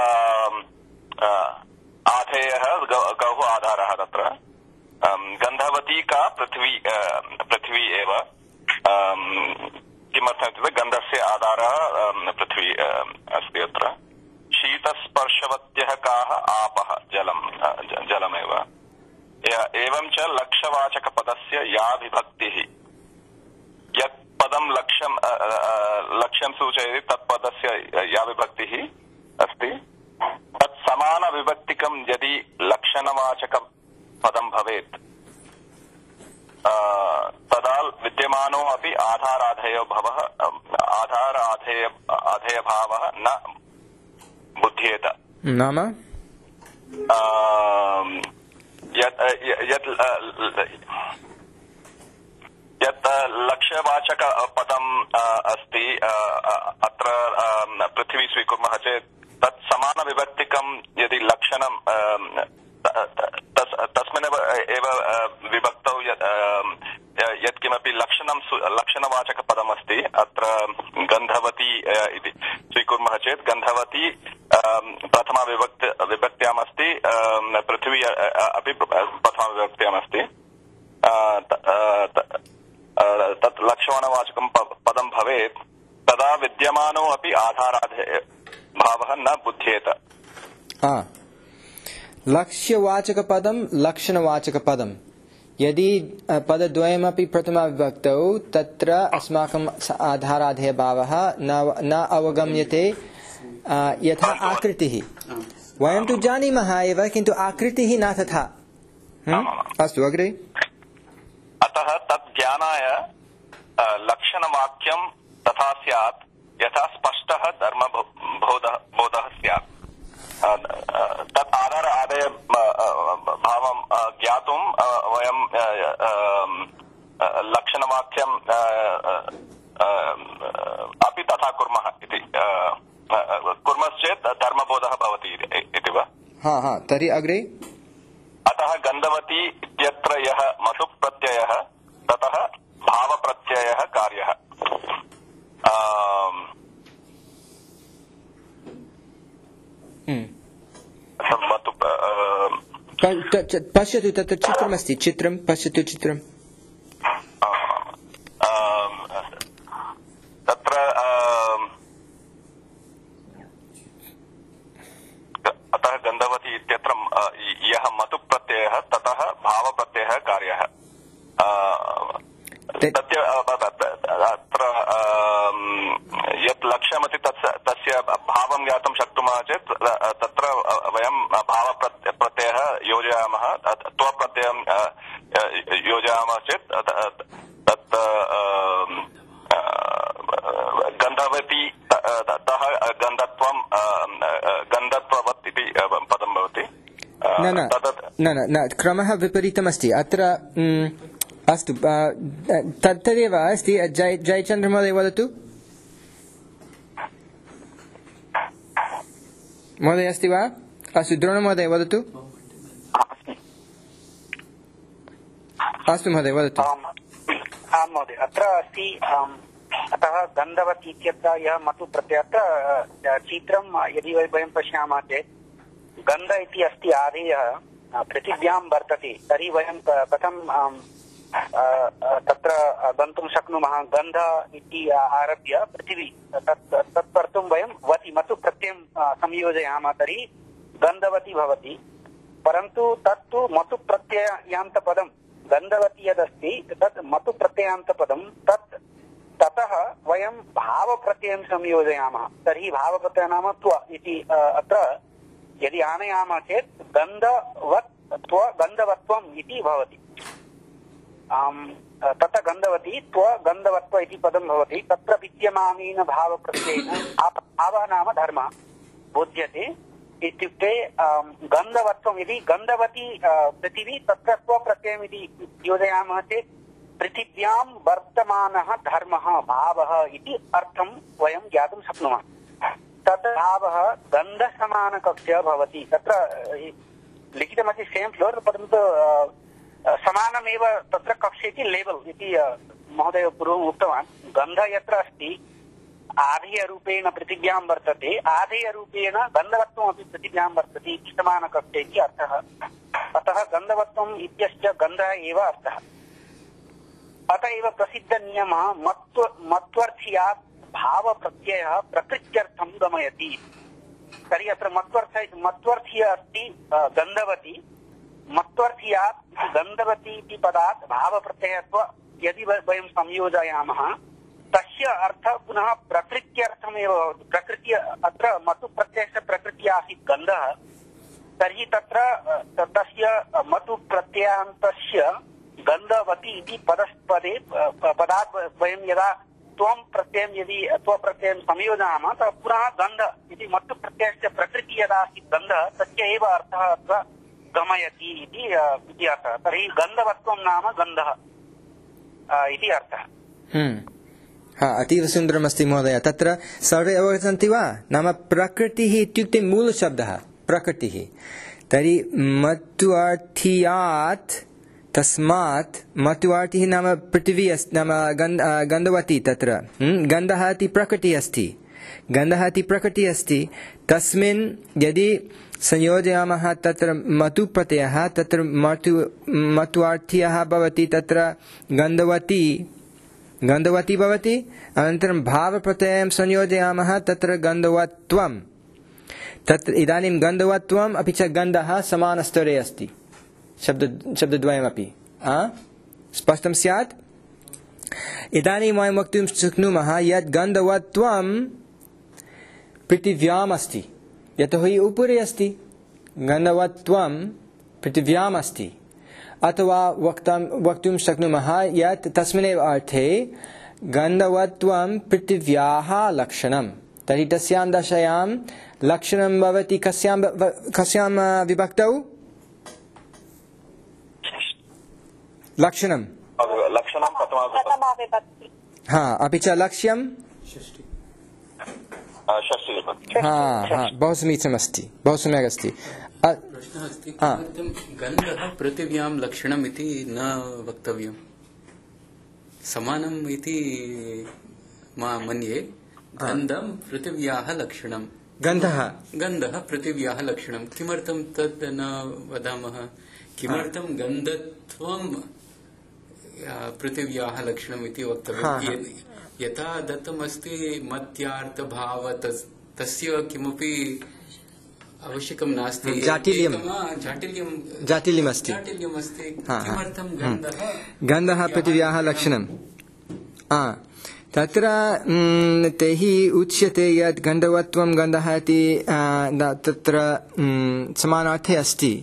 आधेयः गौः आधारः तत्र गन्धवती का पृथ्वी पृथ्वी एव किमर्थम् इत्युक्ते गन्धस्य आधारः पृथ्वी अस्ति अत्र शीतस्पर्शवत्यः काः आपः जलं जलमेव एवं च लक्ष्यवाचकपदस्य या विभक्तिः यत् पदं लक्ष्यं लक्ष्यं सूचयति तत्पदस्य या विभक्तिः अस्ति तत् समानविभक्तिकं यदि लक्षणवाचकपदं भवेत् तदा विद्यमानो अपि आधाराधेयो भवः आधाराधेय आधेयभावः न बुध्येत नाम यत् यत् लक्ष्यवाचकपदम् अस्ति अत्र पृथिवी स्वीकुर्मः चेत् तत् समानविभक्तिकं यदि लक्षणं तस्मिन्नेव एव विभक्तौ यत्किमपि लक्षणं लक्षणवाचकपदमस्ति अत्र गन्धवती इति स्वीकुर्मः चेत् गन्धवती प्रथमा विभक्ति विभक्त्यामस्ति पृथिवी अपि प्रथमा विभक्त्यामस्ति तत् लक्षणवाचकं पदं भवेत् तदा विद्यमानो अपि आधाराधेय भावः न बुध्येत। लक्ष्यवाचकपदं लक्षणवाचकपदं यदि पदद्वयमपि प्रथमा विभक्तौ तत्र अस्माकं आधाराधेयभावः न अवगम्यते यथा आकृतिः वयं तु जानीमः एव किन्तु आकृतिः न तथा। अस्तु अग्रे। अतः तत् ज्ञानाय लक्षणवाक्यं तथा स्यात् यथा स्पष्टः धर्मबोधः बोधः स्यात्। तत् आधार आदय भावं ज्ञातुं वयं लक्षणवाक्यं अपि तथा कुर्मः इति कुर्मश्चेत् धर्मबोधः भवति इति वा? हा हा तर्हि अग्रे। अतः गन्धवती इत्यत्र यः मतुप्रत्ययः ततः भावप्रत्ययः कार्यः। पश्यतु तत्र चित्रमस्ति चित्रं पश्यतु चित्रं तत्र अतः गन्धवती इत्यत्र यः मतुप्रत्ययः ततः भावप्रत्ययः कार्यः। अत्र यत् लक्ष्यमस्ति तस्य भावं ज्ञातुं शक्नुमः चेत् तत्र वयं भावप्रत्ययः योजयामः त्वप्रत्ययं योजयामः चेत् तत् गन्धवती ततः गन्धत्वं गन्धत्ववत् इति पदं भवति। न न न क्रमः विपरीतमस्ति अत्र। अस्तु तदेव अस्ति। जय जयचन्द्र महोदय वदतु। महोदय अस्ति वा? अस्तु द्रोण महोदय वदतु। अस्तु महोदय वदतु। आं महोदय अत्र अस्ति अतः गन्धवती इत्यत्र यः मतु प्रत्ययः चित्रं यदि वयं पश्यामः चेत् गन्ध इति अस्ति आधेयः पृथिव्यां वर्तते तर्हि वयं कथं तत्र गन्तुं शक्नुमः? गन्ध इति आरभ्य पृथिवी तत् तत्कर्तुं वयं वति मतु प्रत्ययं संयोजयामः तर्हि गन्धवती भवति। परन्तु तत्तु मतु प्रत्ययान्तपदं गन्धवती यदस्ति तत् मतु प्रत्ययान्तपदं तत् ततः वयं भावप्रत्ययं संयोजयामः तर्हि भावप्रत्ययः नाम त्व इति अत्र यदि आनयामः चेत् गन्धवत् त्व गन्धवत्वम् इति भवति। तत्र गन्धवती त्व गन्धवत्व इति पदं भवति। तत्र विद्यमानेन भावप्रत्ययेन भावः नाम धर्मः बोध्यते इत्युक्ते गन्धवत्वम् यदि गन्धवती पृथिवी तत्र त्वप्रत्ययम् इति योजयामः चेत् पृथिव्यां वर्तमानः धर्मः भावः इति अर्थं वयं ज्ञातुं शक्नुमः। तत् भावः गन्धसमानकक्ष्यः भवति। तत्र लिखितमस्ति सेम् फ्लोर् परन्तु समानमेव तत्र कक्ष्य इति लेवल् इति महोदय पूर्वम् उक्तवान्। गन्ध यत्र अस्ति आधेयरूपेण पृथिव्यां वर्तते आधेयरूपेण गन्धवत्वमपि पृथिव्यां वर्तते समानकक्ष्य इति अर्थः। अतः गन्धवत्वम् इत्यस्य गन्धः एव अर्थः। अत एव प्रसिद्धनियमः मत्व मत्वर्थ्यात् भावप्रत्ययः प्रकृत्यर्थं गमयति। तर्हि अत्र मत्वर्थ मत्वर्थीय अस्ति गन्धवती, मत्वर्थीयात् गन्धवती इति पदात् भावप्रत्ययत्व यदि वयं संयोजयामः तस्य अर्थः पुनः प्रकृत्यर्थमेव भवति। प्रकृत्य अत्र मतु प्रत्ययस्य प्रकृतिः आसीत् गन्धः, तर्हि तत्र तस्य मतु प्रत्ययान्तस्य गन्धवती इति पदपदे पदात् वयं यदा त्वं प्रत्ययं यदि त्वप्रत्ययं संयोजयामः तदा पुनः गन्ध इति मतु प्रत्ययस्य प्रकृतिः यदा आसीत् गन्धः तस्य एव अर्थः अत्र गमयति इति अर्थः। तर्हि गन्धवत्वं नाम गन्धः इति अर्थः। हा, अतीव सुन्दरमस्ति महोदय। तत्र सर्वे अवगच्छन्ति वा? नाम प्रकृतिः इत्युक्ते मूलशब्दः प्रकृतिः। तर्हि मत्वार्थीयात् तस्मात् मत्वार्थिः नाम पृथिवी अस्ति, नाम गन्धवती। तत्र गन्धः इति प्रकृतिः अस्ति, गन्धः इति प्रकृतिः अस्ति। तस्मिन् यदि संयोजयामः तत्र मतु प्रत्ययः तत्र मतु मत्वार्थीयः भवति, तत्र गन्धवती गन्धवती भवति। अनन्तरं भावप्रत्ययं संयोजयामः तत्र गन्धवत्वं। तत्र इदानीं गन्धवत्वम् अपि च गन्धः समानस्तरे अस्ति, शब्द शब्दद्वयमपि स्पष्टं स्यात्। इदानीं वयं वक्तुं शक्नुमः यत् गन्धवत्वं पृथिव्याम् अस्ति, यतोहि उपरि अस्ति। गन्धवत्वं पृथिव्याम् अस्ति। अथवा वक्तुं वक्तुं शक्नुमः यत् तस्मिन्नेव अर्थे गन्धवत्वं पृथिव्याः लक्षणं। तर्हि तस्यां दशायां लक्षणं भवति कस्यां कस्यां विभक्तौ? लक्षणं लक्षणं प्रथमाविभक्ति। हा, अपि च लक्ष्यं षष्ठी। हा हा, बहु समीचीनमस्ति, बहु सम्यक् अस्ति। प्रश्नः अस्ति किमर्थं गन्धः पृथिव्यां लक्षणम् इति न वक्तव्यं? समानम् इति मन्ये। गन्धं पृथिव्याः लक्षणं। गन्धः गन्धः पृथिव्याः लक्षणं। किमर्थं तत् न वदामः? किमर्थं गन्धत्वं पृथिव्याः लक्षणम् इति वक्तव्यं? यथा दत्तमस्ति मत्यार्थभाव तस्य किमपि आवश्यकं नास्ति। जाटिल्यं जाटिल्यं जाटिल्यमस्ति जाटिल्यमस्ति किमर्थं गन्धः गन्धः पृथिव्याः लक्षणं? तत्र तैः उच्यते यत् गन्धवत्वं गन्धः इति तत्र समानार्थे अस्ति,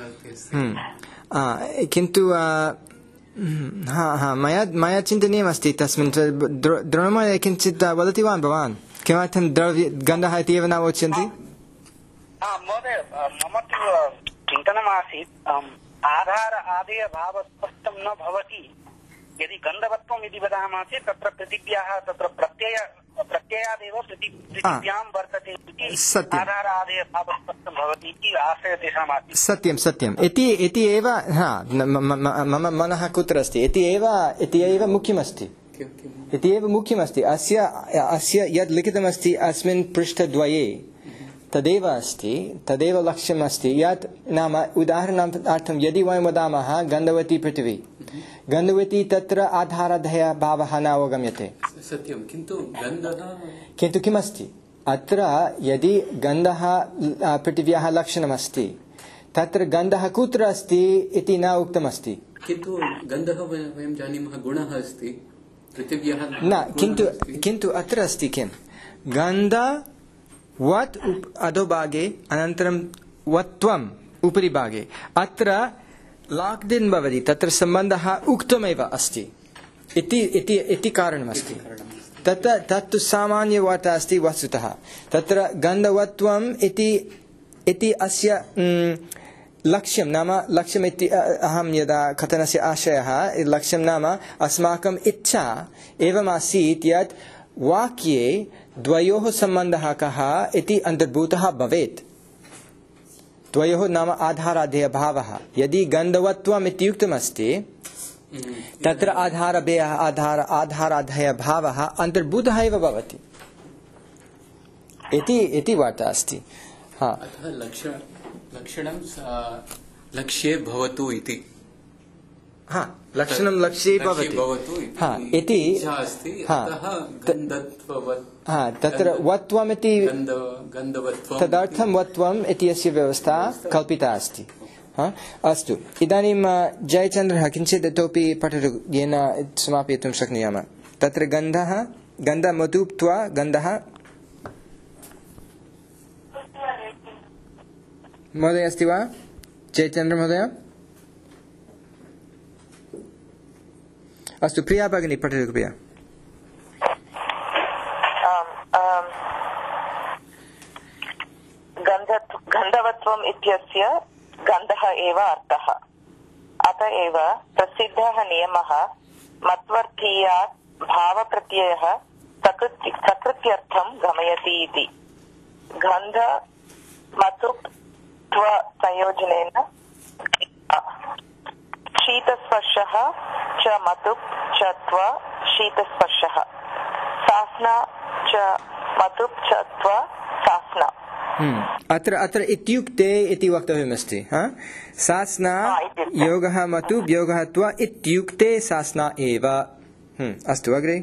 किन्तु हा हा मया मया चिन्तनीयमस्ति तस्मिन्। द्रव्यमय किञ्चित् वदति वा भवान्? किमर्थं द्रव्य गन्धः इति एव न उच्यन्ते? महोदय, मम तु चिन्तनमासीत् आधार आदेय भाव स्पष्टं न भवति। यदि गन्धवत्वम् इति वदामः चेत् तत्र पृथिव्याः तत्र प्रत्यय प्रत्ययादेव पृथिव्यां वर्तते इति आधार आदेय भाव स्पष्टं भवति इति आशयः तेषामासीत्। सत्यं सत्यम् इति इति एव। हा, मम मनः कुत्र अस्ति इति एव इति एव मुख्यमस्ति इति एव मुख्यमस्ति। अस्य अस्य यद् लिखितमस्ति अस्मिन् पृष्ठद्वये तदेव अस्ति, तदेव लक्ष्यमस्ति। यत् नाम उदाहरणार्थं यदि वयं वदामः गन्धवती पृथिवी, गन्धवती तत्र आधाराधेय भावः न अवगम्यते। सत्यं, किन्तु गन्धः किन्तु किमस्ति अत्र? यदि गन्धः पृथिव्याः लक्षणमस्ति तत्र गन्धः कुत्र अस्ति इति न उक्तमस्ति। किन्तु गन्धः वयं जानीमः गुणः अस्ति पृथिव्याः न, किन्तु किन्तु अत्र अस्ति किं? गन्ध वत् अधोभागे अनन्तरं वत्वम् उपरि भागे। अत्र लाक्डिन् भवति, तत्र सम्बन्धः उक्तमेव अस्ति इति इति इति कारणमस्ति। तत् तत्तु सामान्यवार्ता अस्ति वस्तुतः। तत्र गन्धवत्वम् इति इति अस्य लक्ष्यं नाम लक्ष्यम् इति अहं यदा कथनस्य आशयः लक्ष्यं नाम अस्माकम् इच्छा एवमासीत् यत् वाक्ये द्वयोः सम्बन्धः कः इति अन्तर्भूतः भवेत्। द्वयोः नाम आधाराधेयभावः। यदि गन्धवत्वम् इति उक्तमस्ति तत्र आधारभेयः आधार आधाराधेयभावः अन्तर्भूतः एव भवति इति इति वार्ता अस्ति। हा, लक्षणं लक्ष्ये भवतु इति। हा लक्षणं लक्ष्ये भवति हा इति हा हा तत्र वत्वमिति तदर्थं वत्वम् इति अस्य व्यवस्था कल्पिता अस्ति हा अस्तु इदानीं जयचन्द्रः किञ्चित् इतोपि पठतु येन समापयितुं शक्नुयामः तत्र गन्धः गन्धमधुत्वा गन्धः महोदय अस्ति वा जयचन्द्र महोदय अस्तु प्रिया भगिनी पठतु कृपया गन्धवत्वम् इत्यस्य गन्धः एव अर्थः अत एव प्रसिद्धः नियमः मत्वर्थीयात् भावप्रत्ययः सकृत्यर्थं गमयति इति गन्ध मतुत्व संयोजनेन शीतस्पर्शः च मतुप् च त्व शीतस्पर्शः सास्ना च मतुप् च त्व सास्ना अत्र अत्र इत्युक्ते इति वक्तव्यमस्ति सास्ना योगः मतुप् योगः त्व इत्युक्ते सास्ना एव अस्तु अग्रे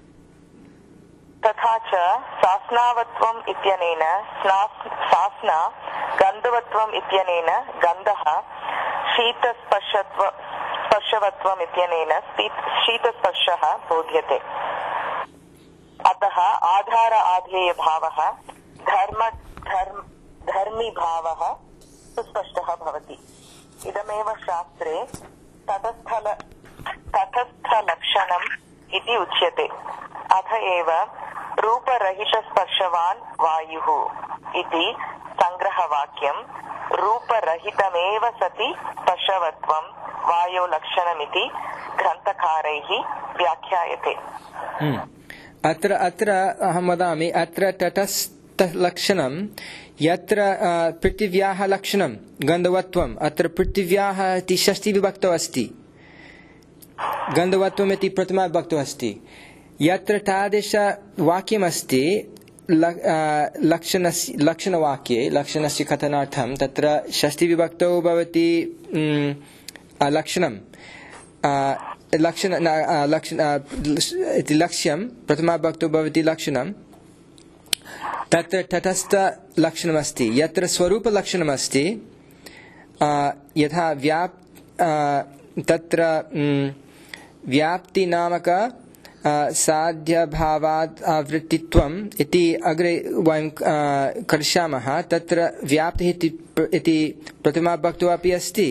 तथा च सास्नावत्वम् इत्यनेन सास्ना गन्धवत्वम् इत्यनेन गन्धः शीतस्पर्शत्व स्पर्शवत्वम् इत्यनेन शीतस्पर्शः बोध्यते अतः आधार आधेय भावः धर्म धर्म धर्मी भावः सुस्पष्टः भवति इदमेव शास्त्रे तटस्थल तटस्थलक्षणम् इति उच्यते अथ एव रूपरहितस्पर्शवान् वायुः इति संग्रहवाक्यं रूपरहितमेव सति स्पर्शवत्वं वायो लक्षणमिति ग्रन्थकारैः व्याख्यायते अत्र अत्र अहं वदामि अत्र तटस्थलक्षणं यत्र पृथिव्याः लक्षणं गन्धवत्वम् अत्र पृथिव्याः इति षष्ठीविभक्तौ अस्ति गन्धवत्वम् इति प्रथमाविभक्तौ अस्ति यत्र तादृशवाक्यमस्ति लक्षणस्य लक्षणवाक्ये लक्षणस्य कथनार्थं तत्र षष्ठीविभक्तौ भवति लक्षणं लक्षण लक्षण इति लक्ष्यं प्रथमाविभक्तौ भवति लक्षणं तत्र तटस्थलक्षणमस्ति यत्र स्वरूपलक्षणमस्ति यथा व्याप् तत्र व्याप्तिनामक साध्यभावात् आवृत्तित्वम् इति अग्रे वयं करिष्यामः तत्र व्याप्तिः इति प्रथमाविभक्तौ अपि अस्ति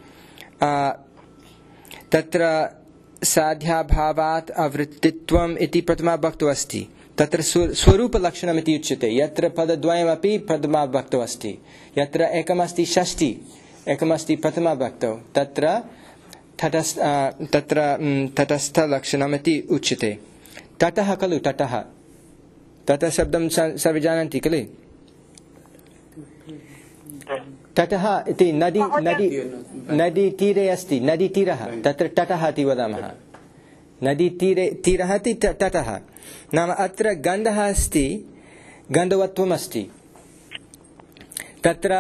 तत्र साध्याभावात् आवृत्तित्वम् इति प्रथमाविभक्तौ अस्ति तत्र स्वरूपलक्षणम् इति उच्यते यत्र पदद्वयमपि प्रथमाविभक्तौ अस्ति यत्र एकमस्ति षष्ठी एकमस्ति प्रथमाविभक्तौ तत्र तटस्थ तत्र तटस्थलक्षणम् इति उच्यते तटः खलु तटः तटशब्दं सर्वे जानन्ति खलु तटः इति नदी नदी नदीतीरे अस्ति नदीतीरः तत्र तटः इति वदामः नदीतीरे तीरः इति तटः नाम अत्र गन्धः अस्ति गन्धवत्वम् अस्ति तत्र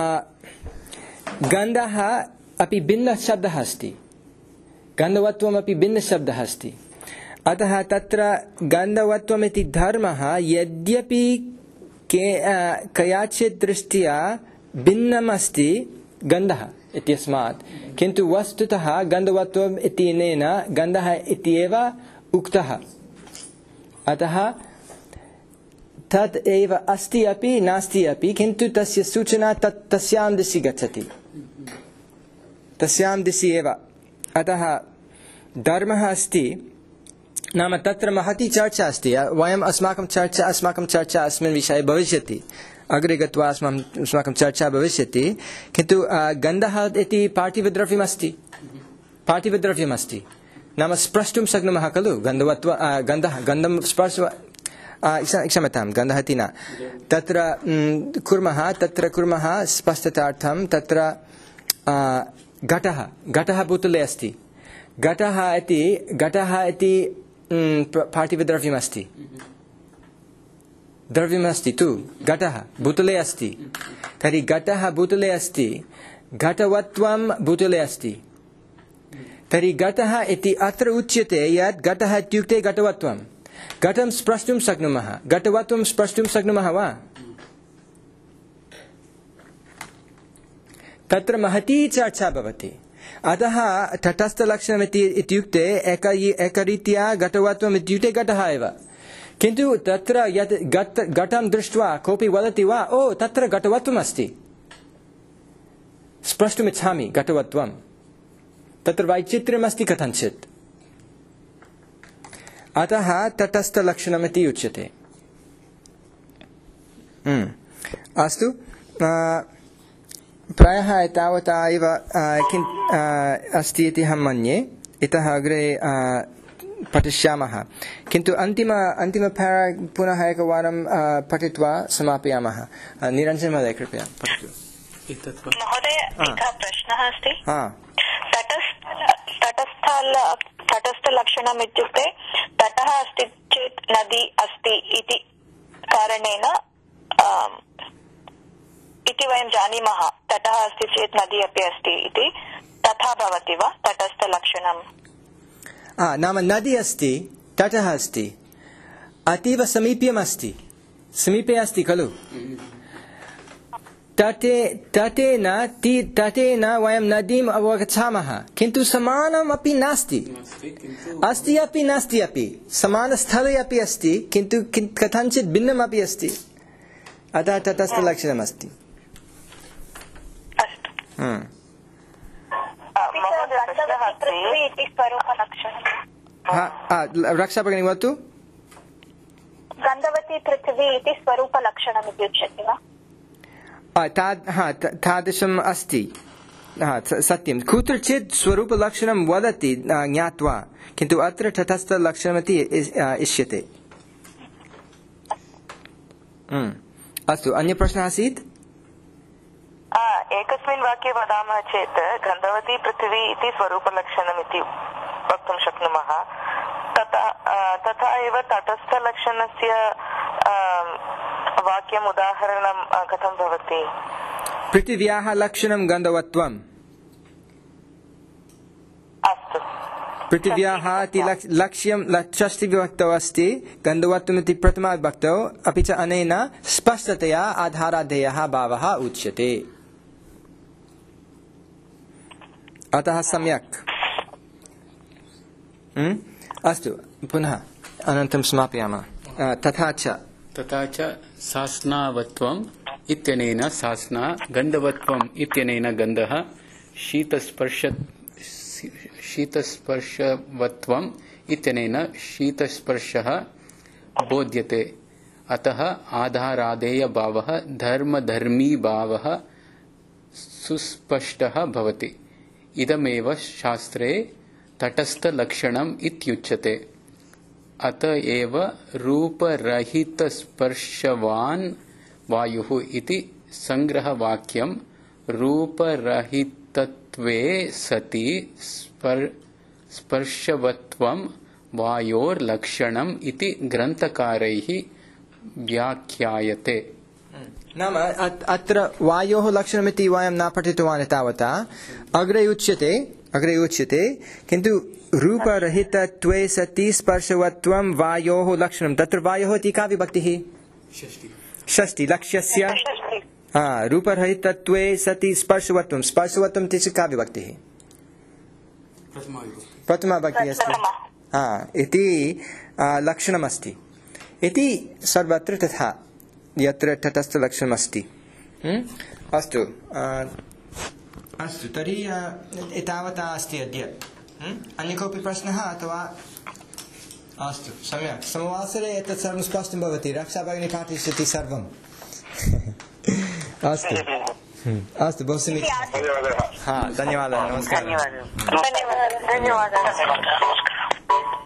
गन्धः अपि भिन्नशब्दः अस्ति गन्धवत्वमपि भिन्नशब्दः अस्ति अतः तत्र गन्धवत्वम् इति धर्मः यद्यपि के कयाचित् दृष्ट्या भिन्नम् अस्ति गन्धः इत्यस्मात् किन्तु वस्तुतः गन्धवत्वम् इत्यनेन गन्धः इत्येव उक्तः अतः तत् एव अस्ति अपि नास्ति अपि किन्तु तस्य सूचना तत् तस्यां दिशि गच्छति तस्यां दिशि एव अतः धर्मः अस्ति नाम तत्र महती चर्चा अस्ति वयम् अस्माकं चर्चा अस्माकं चर्चा अस्मिन् विषये भविष्यति अग्रे गत्वा अस्माकं चर्चा भविष्यति किन्तु गन्धः इति पार्थिवद्रव्यमस्ति पार्थिवद्रव्यमस्ति नाम स्प्रष्टुं शक्नुमः खलु गन्धवत्व गन्धः गन्धं स्पर्श क्षम्यतां गन्धः इति न तत्र कुर्मः तत्र कुर्मः स्पष्टतार्थं तत्र घटः घटः भूतले अस्ति घटः इति घटः इति पार्थिवद्रव्यमस्ति द्रव्यमस्ति तु घटः भूतले अस्ति तर्हि घटः भूतले अस्ति घटवत्वं भूतले अस्ति तर्हि घटः इति अत्र उच्यते यत् घटः इत्युक्ते घटवत्वं घटं स्प्रष्टुं शक्नुमः घटवत्वं स्प्रष्टुं शक्नुमः वा तत्र महती चर्चा भवति अतः तटस्थलक्षणम् इत्युक्ते एक एकरीत्या घटवत्वम् इत्युक्ते घटः एव किन्तु तत्र यत् घटं दृष्ट्वा कोऽपि वदति वा ओ तत्र घटवत्वम् अस्ति स्प्रष्टुमिच्छामि घटवत्वं तत्र वैचित्र्यमस्ति कथञ्चित् अतः तटस्थलक्षणमिति उच्यते अस्तु प्रायः एतावता एव अस्ति इति अहं मन्ये इतः अग्रे पठिष्यामः किन्तु अन्तिम अन्तिम पैरा पुनः एकवारं पठित्वा समापयामः निरञ्जन महोदय कृपया पठतु महोदय एकः प्रश्नः अस्ति तटस्थ तटस्थलक्षणम् इत्युक्ते तटः अस्ति चेत् नदी अस्ति इति कारणेन इति वयं जानीमः तटः अस्ति चेत् नदी अपि अस्ति इति तथा भवति वा तटस्थलक्षणम् नाम नदी अस्ति तटः अस्ति अतीव समीप्यम् अस्ति समीपे अस्ति खलु तटे तटेन तटेन वयं नदीम् अवगच्छामः किन्तु समानमपि नास्ति अस्ति अपि नास्ति अपि समानस्थले अपि अस्ति किन्तु कथञ्चित् भिन्नमपि अस्ति अतः तटस्थलक्षणमस्ति रक्षा भगिनी वदतु गन्धवती पृथिवी इति स्वरूपलक्षणम् इति उच्यते वा तादृशम् अस्ति सत्यं कुत्रचित् स्वरूपलक्षणं वदति ज्ञात्वा किन्तु अत्र तटस्थलक्षणमिति इष्यते अस्तु अन्य प्रश्नः आसीत् एकस्मिन् वाक्ये वदामः चेत् गन्धवती पृथिवी इति स्वरूपलक्षणमिति वक्तुं शक्नुमः तथा तथा एव तटस्थलक्षणस्य वाक्यम् उदाहरणं कथं भवति पृथिव्याः लक्षणं गन्धवत्वम् अस्तु पृथिव्याः इति लक्ष्यं षष्ठीविभक्तौ अस्ति गन्धवत्वमिति प्रथमाविभक्तौ अपि च अनेन स्पष्टतया आधाराधेयः भावः उच्यते अतः सम्यक् अस्तु पुनः अनन्तरं समापयामः तथा च तथा च सास्नावत्वम् इत्यनेन सास्ना गन्धवत्वम् इत्यनेन गन्धः शीतस्पर्श शीतस्पर्शवत्वम् इत्यनेन शीतस्पर्शः बोध्यते अतः आधारादेयभावः धर्मधर्मीभावः सुस्पष्टः भवति इदमेव शास्त्रे तटस्थलक्षणम् इत्युच्यते अत एव रूपरहितस्पर्शवान् वायुः इति संग्रहवाक्यं रूपरहितत्वे सति स्पर्शवत्वं वायोर्लक्षणम् इति ग्रन्थकारैः व्याख्यायते नाम अत्र वायोः लक्षणमिति वयं न पठितवान् तावता अग्रे उच्यते अग्रे उच्यते किन्तु रूपरहितत्वे सति स्पर्शवत्वं वायोः लक्षणं तत्र वायोः इति का विभक्तिः षष्ठी लक्ष्यस्य रूपरहितत्वे सति स्पर्शवत्वं स्पर्शवत्वं इति का विभक्तिः प्रथमा विभक्तिः अस्ति इति लक्षणमस्ति इति सर्वत्र तथा यत्र तटस्थलक्षणमस्ति अस्तु अस्तु तर्हि एतावता अस्ति अद्य अन्य कोऽपि प्रश्नः अथवा अस्तु सम्यक् सोमवासरे एतत् सर्वं स्पष्टं भवति रक्षा भगिनी पाठयिष्यति सर्वम् अस्तु अस्तु बहु समीचीनं धन्यवादः नमस्कारः धन्यवादः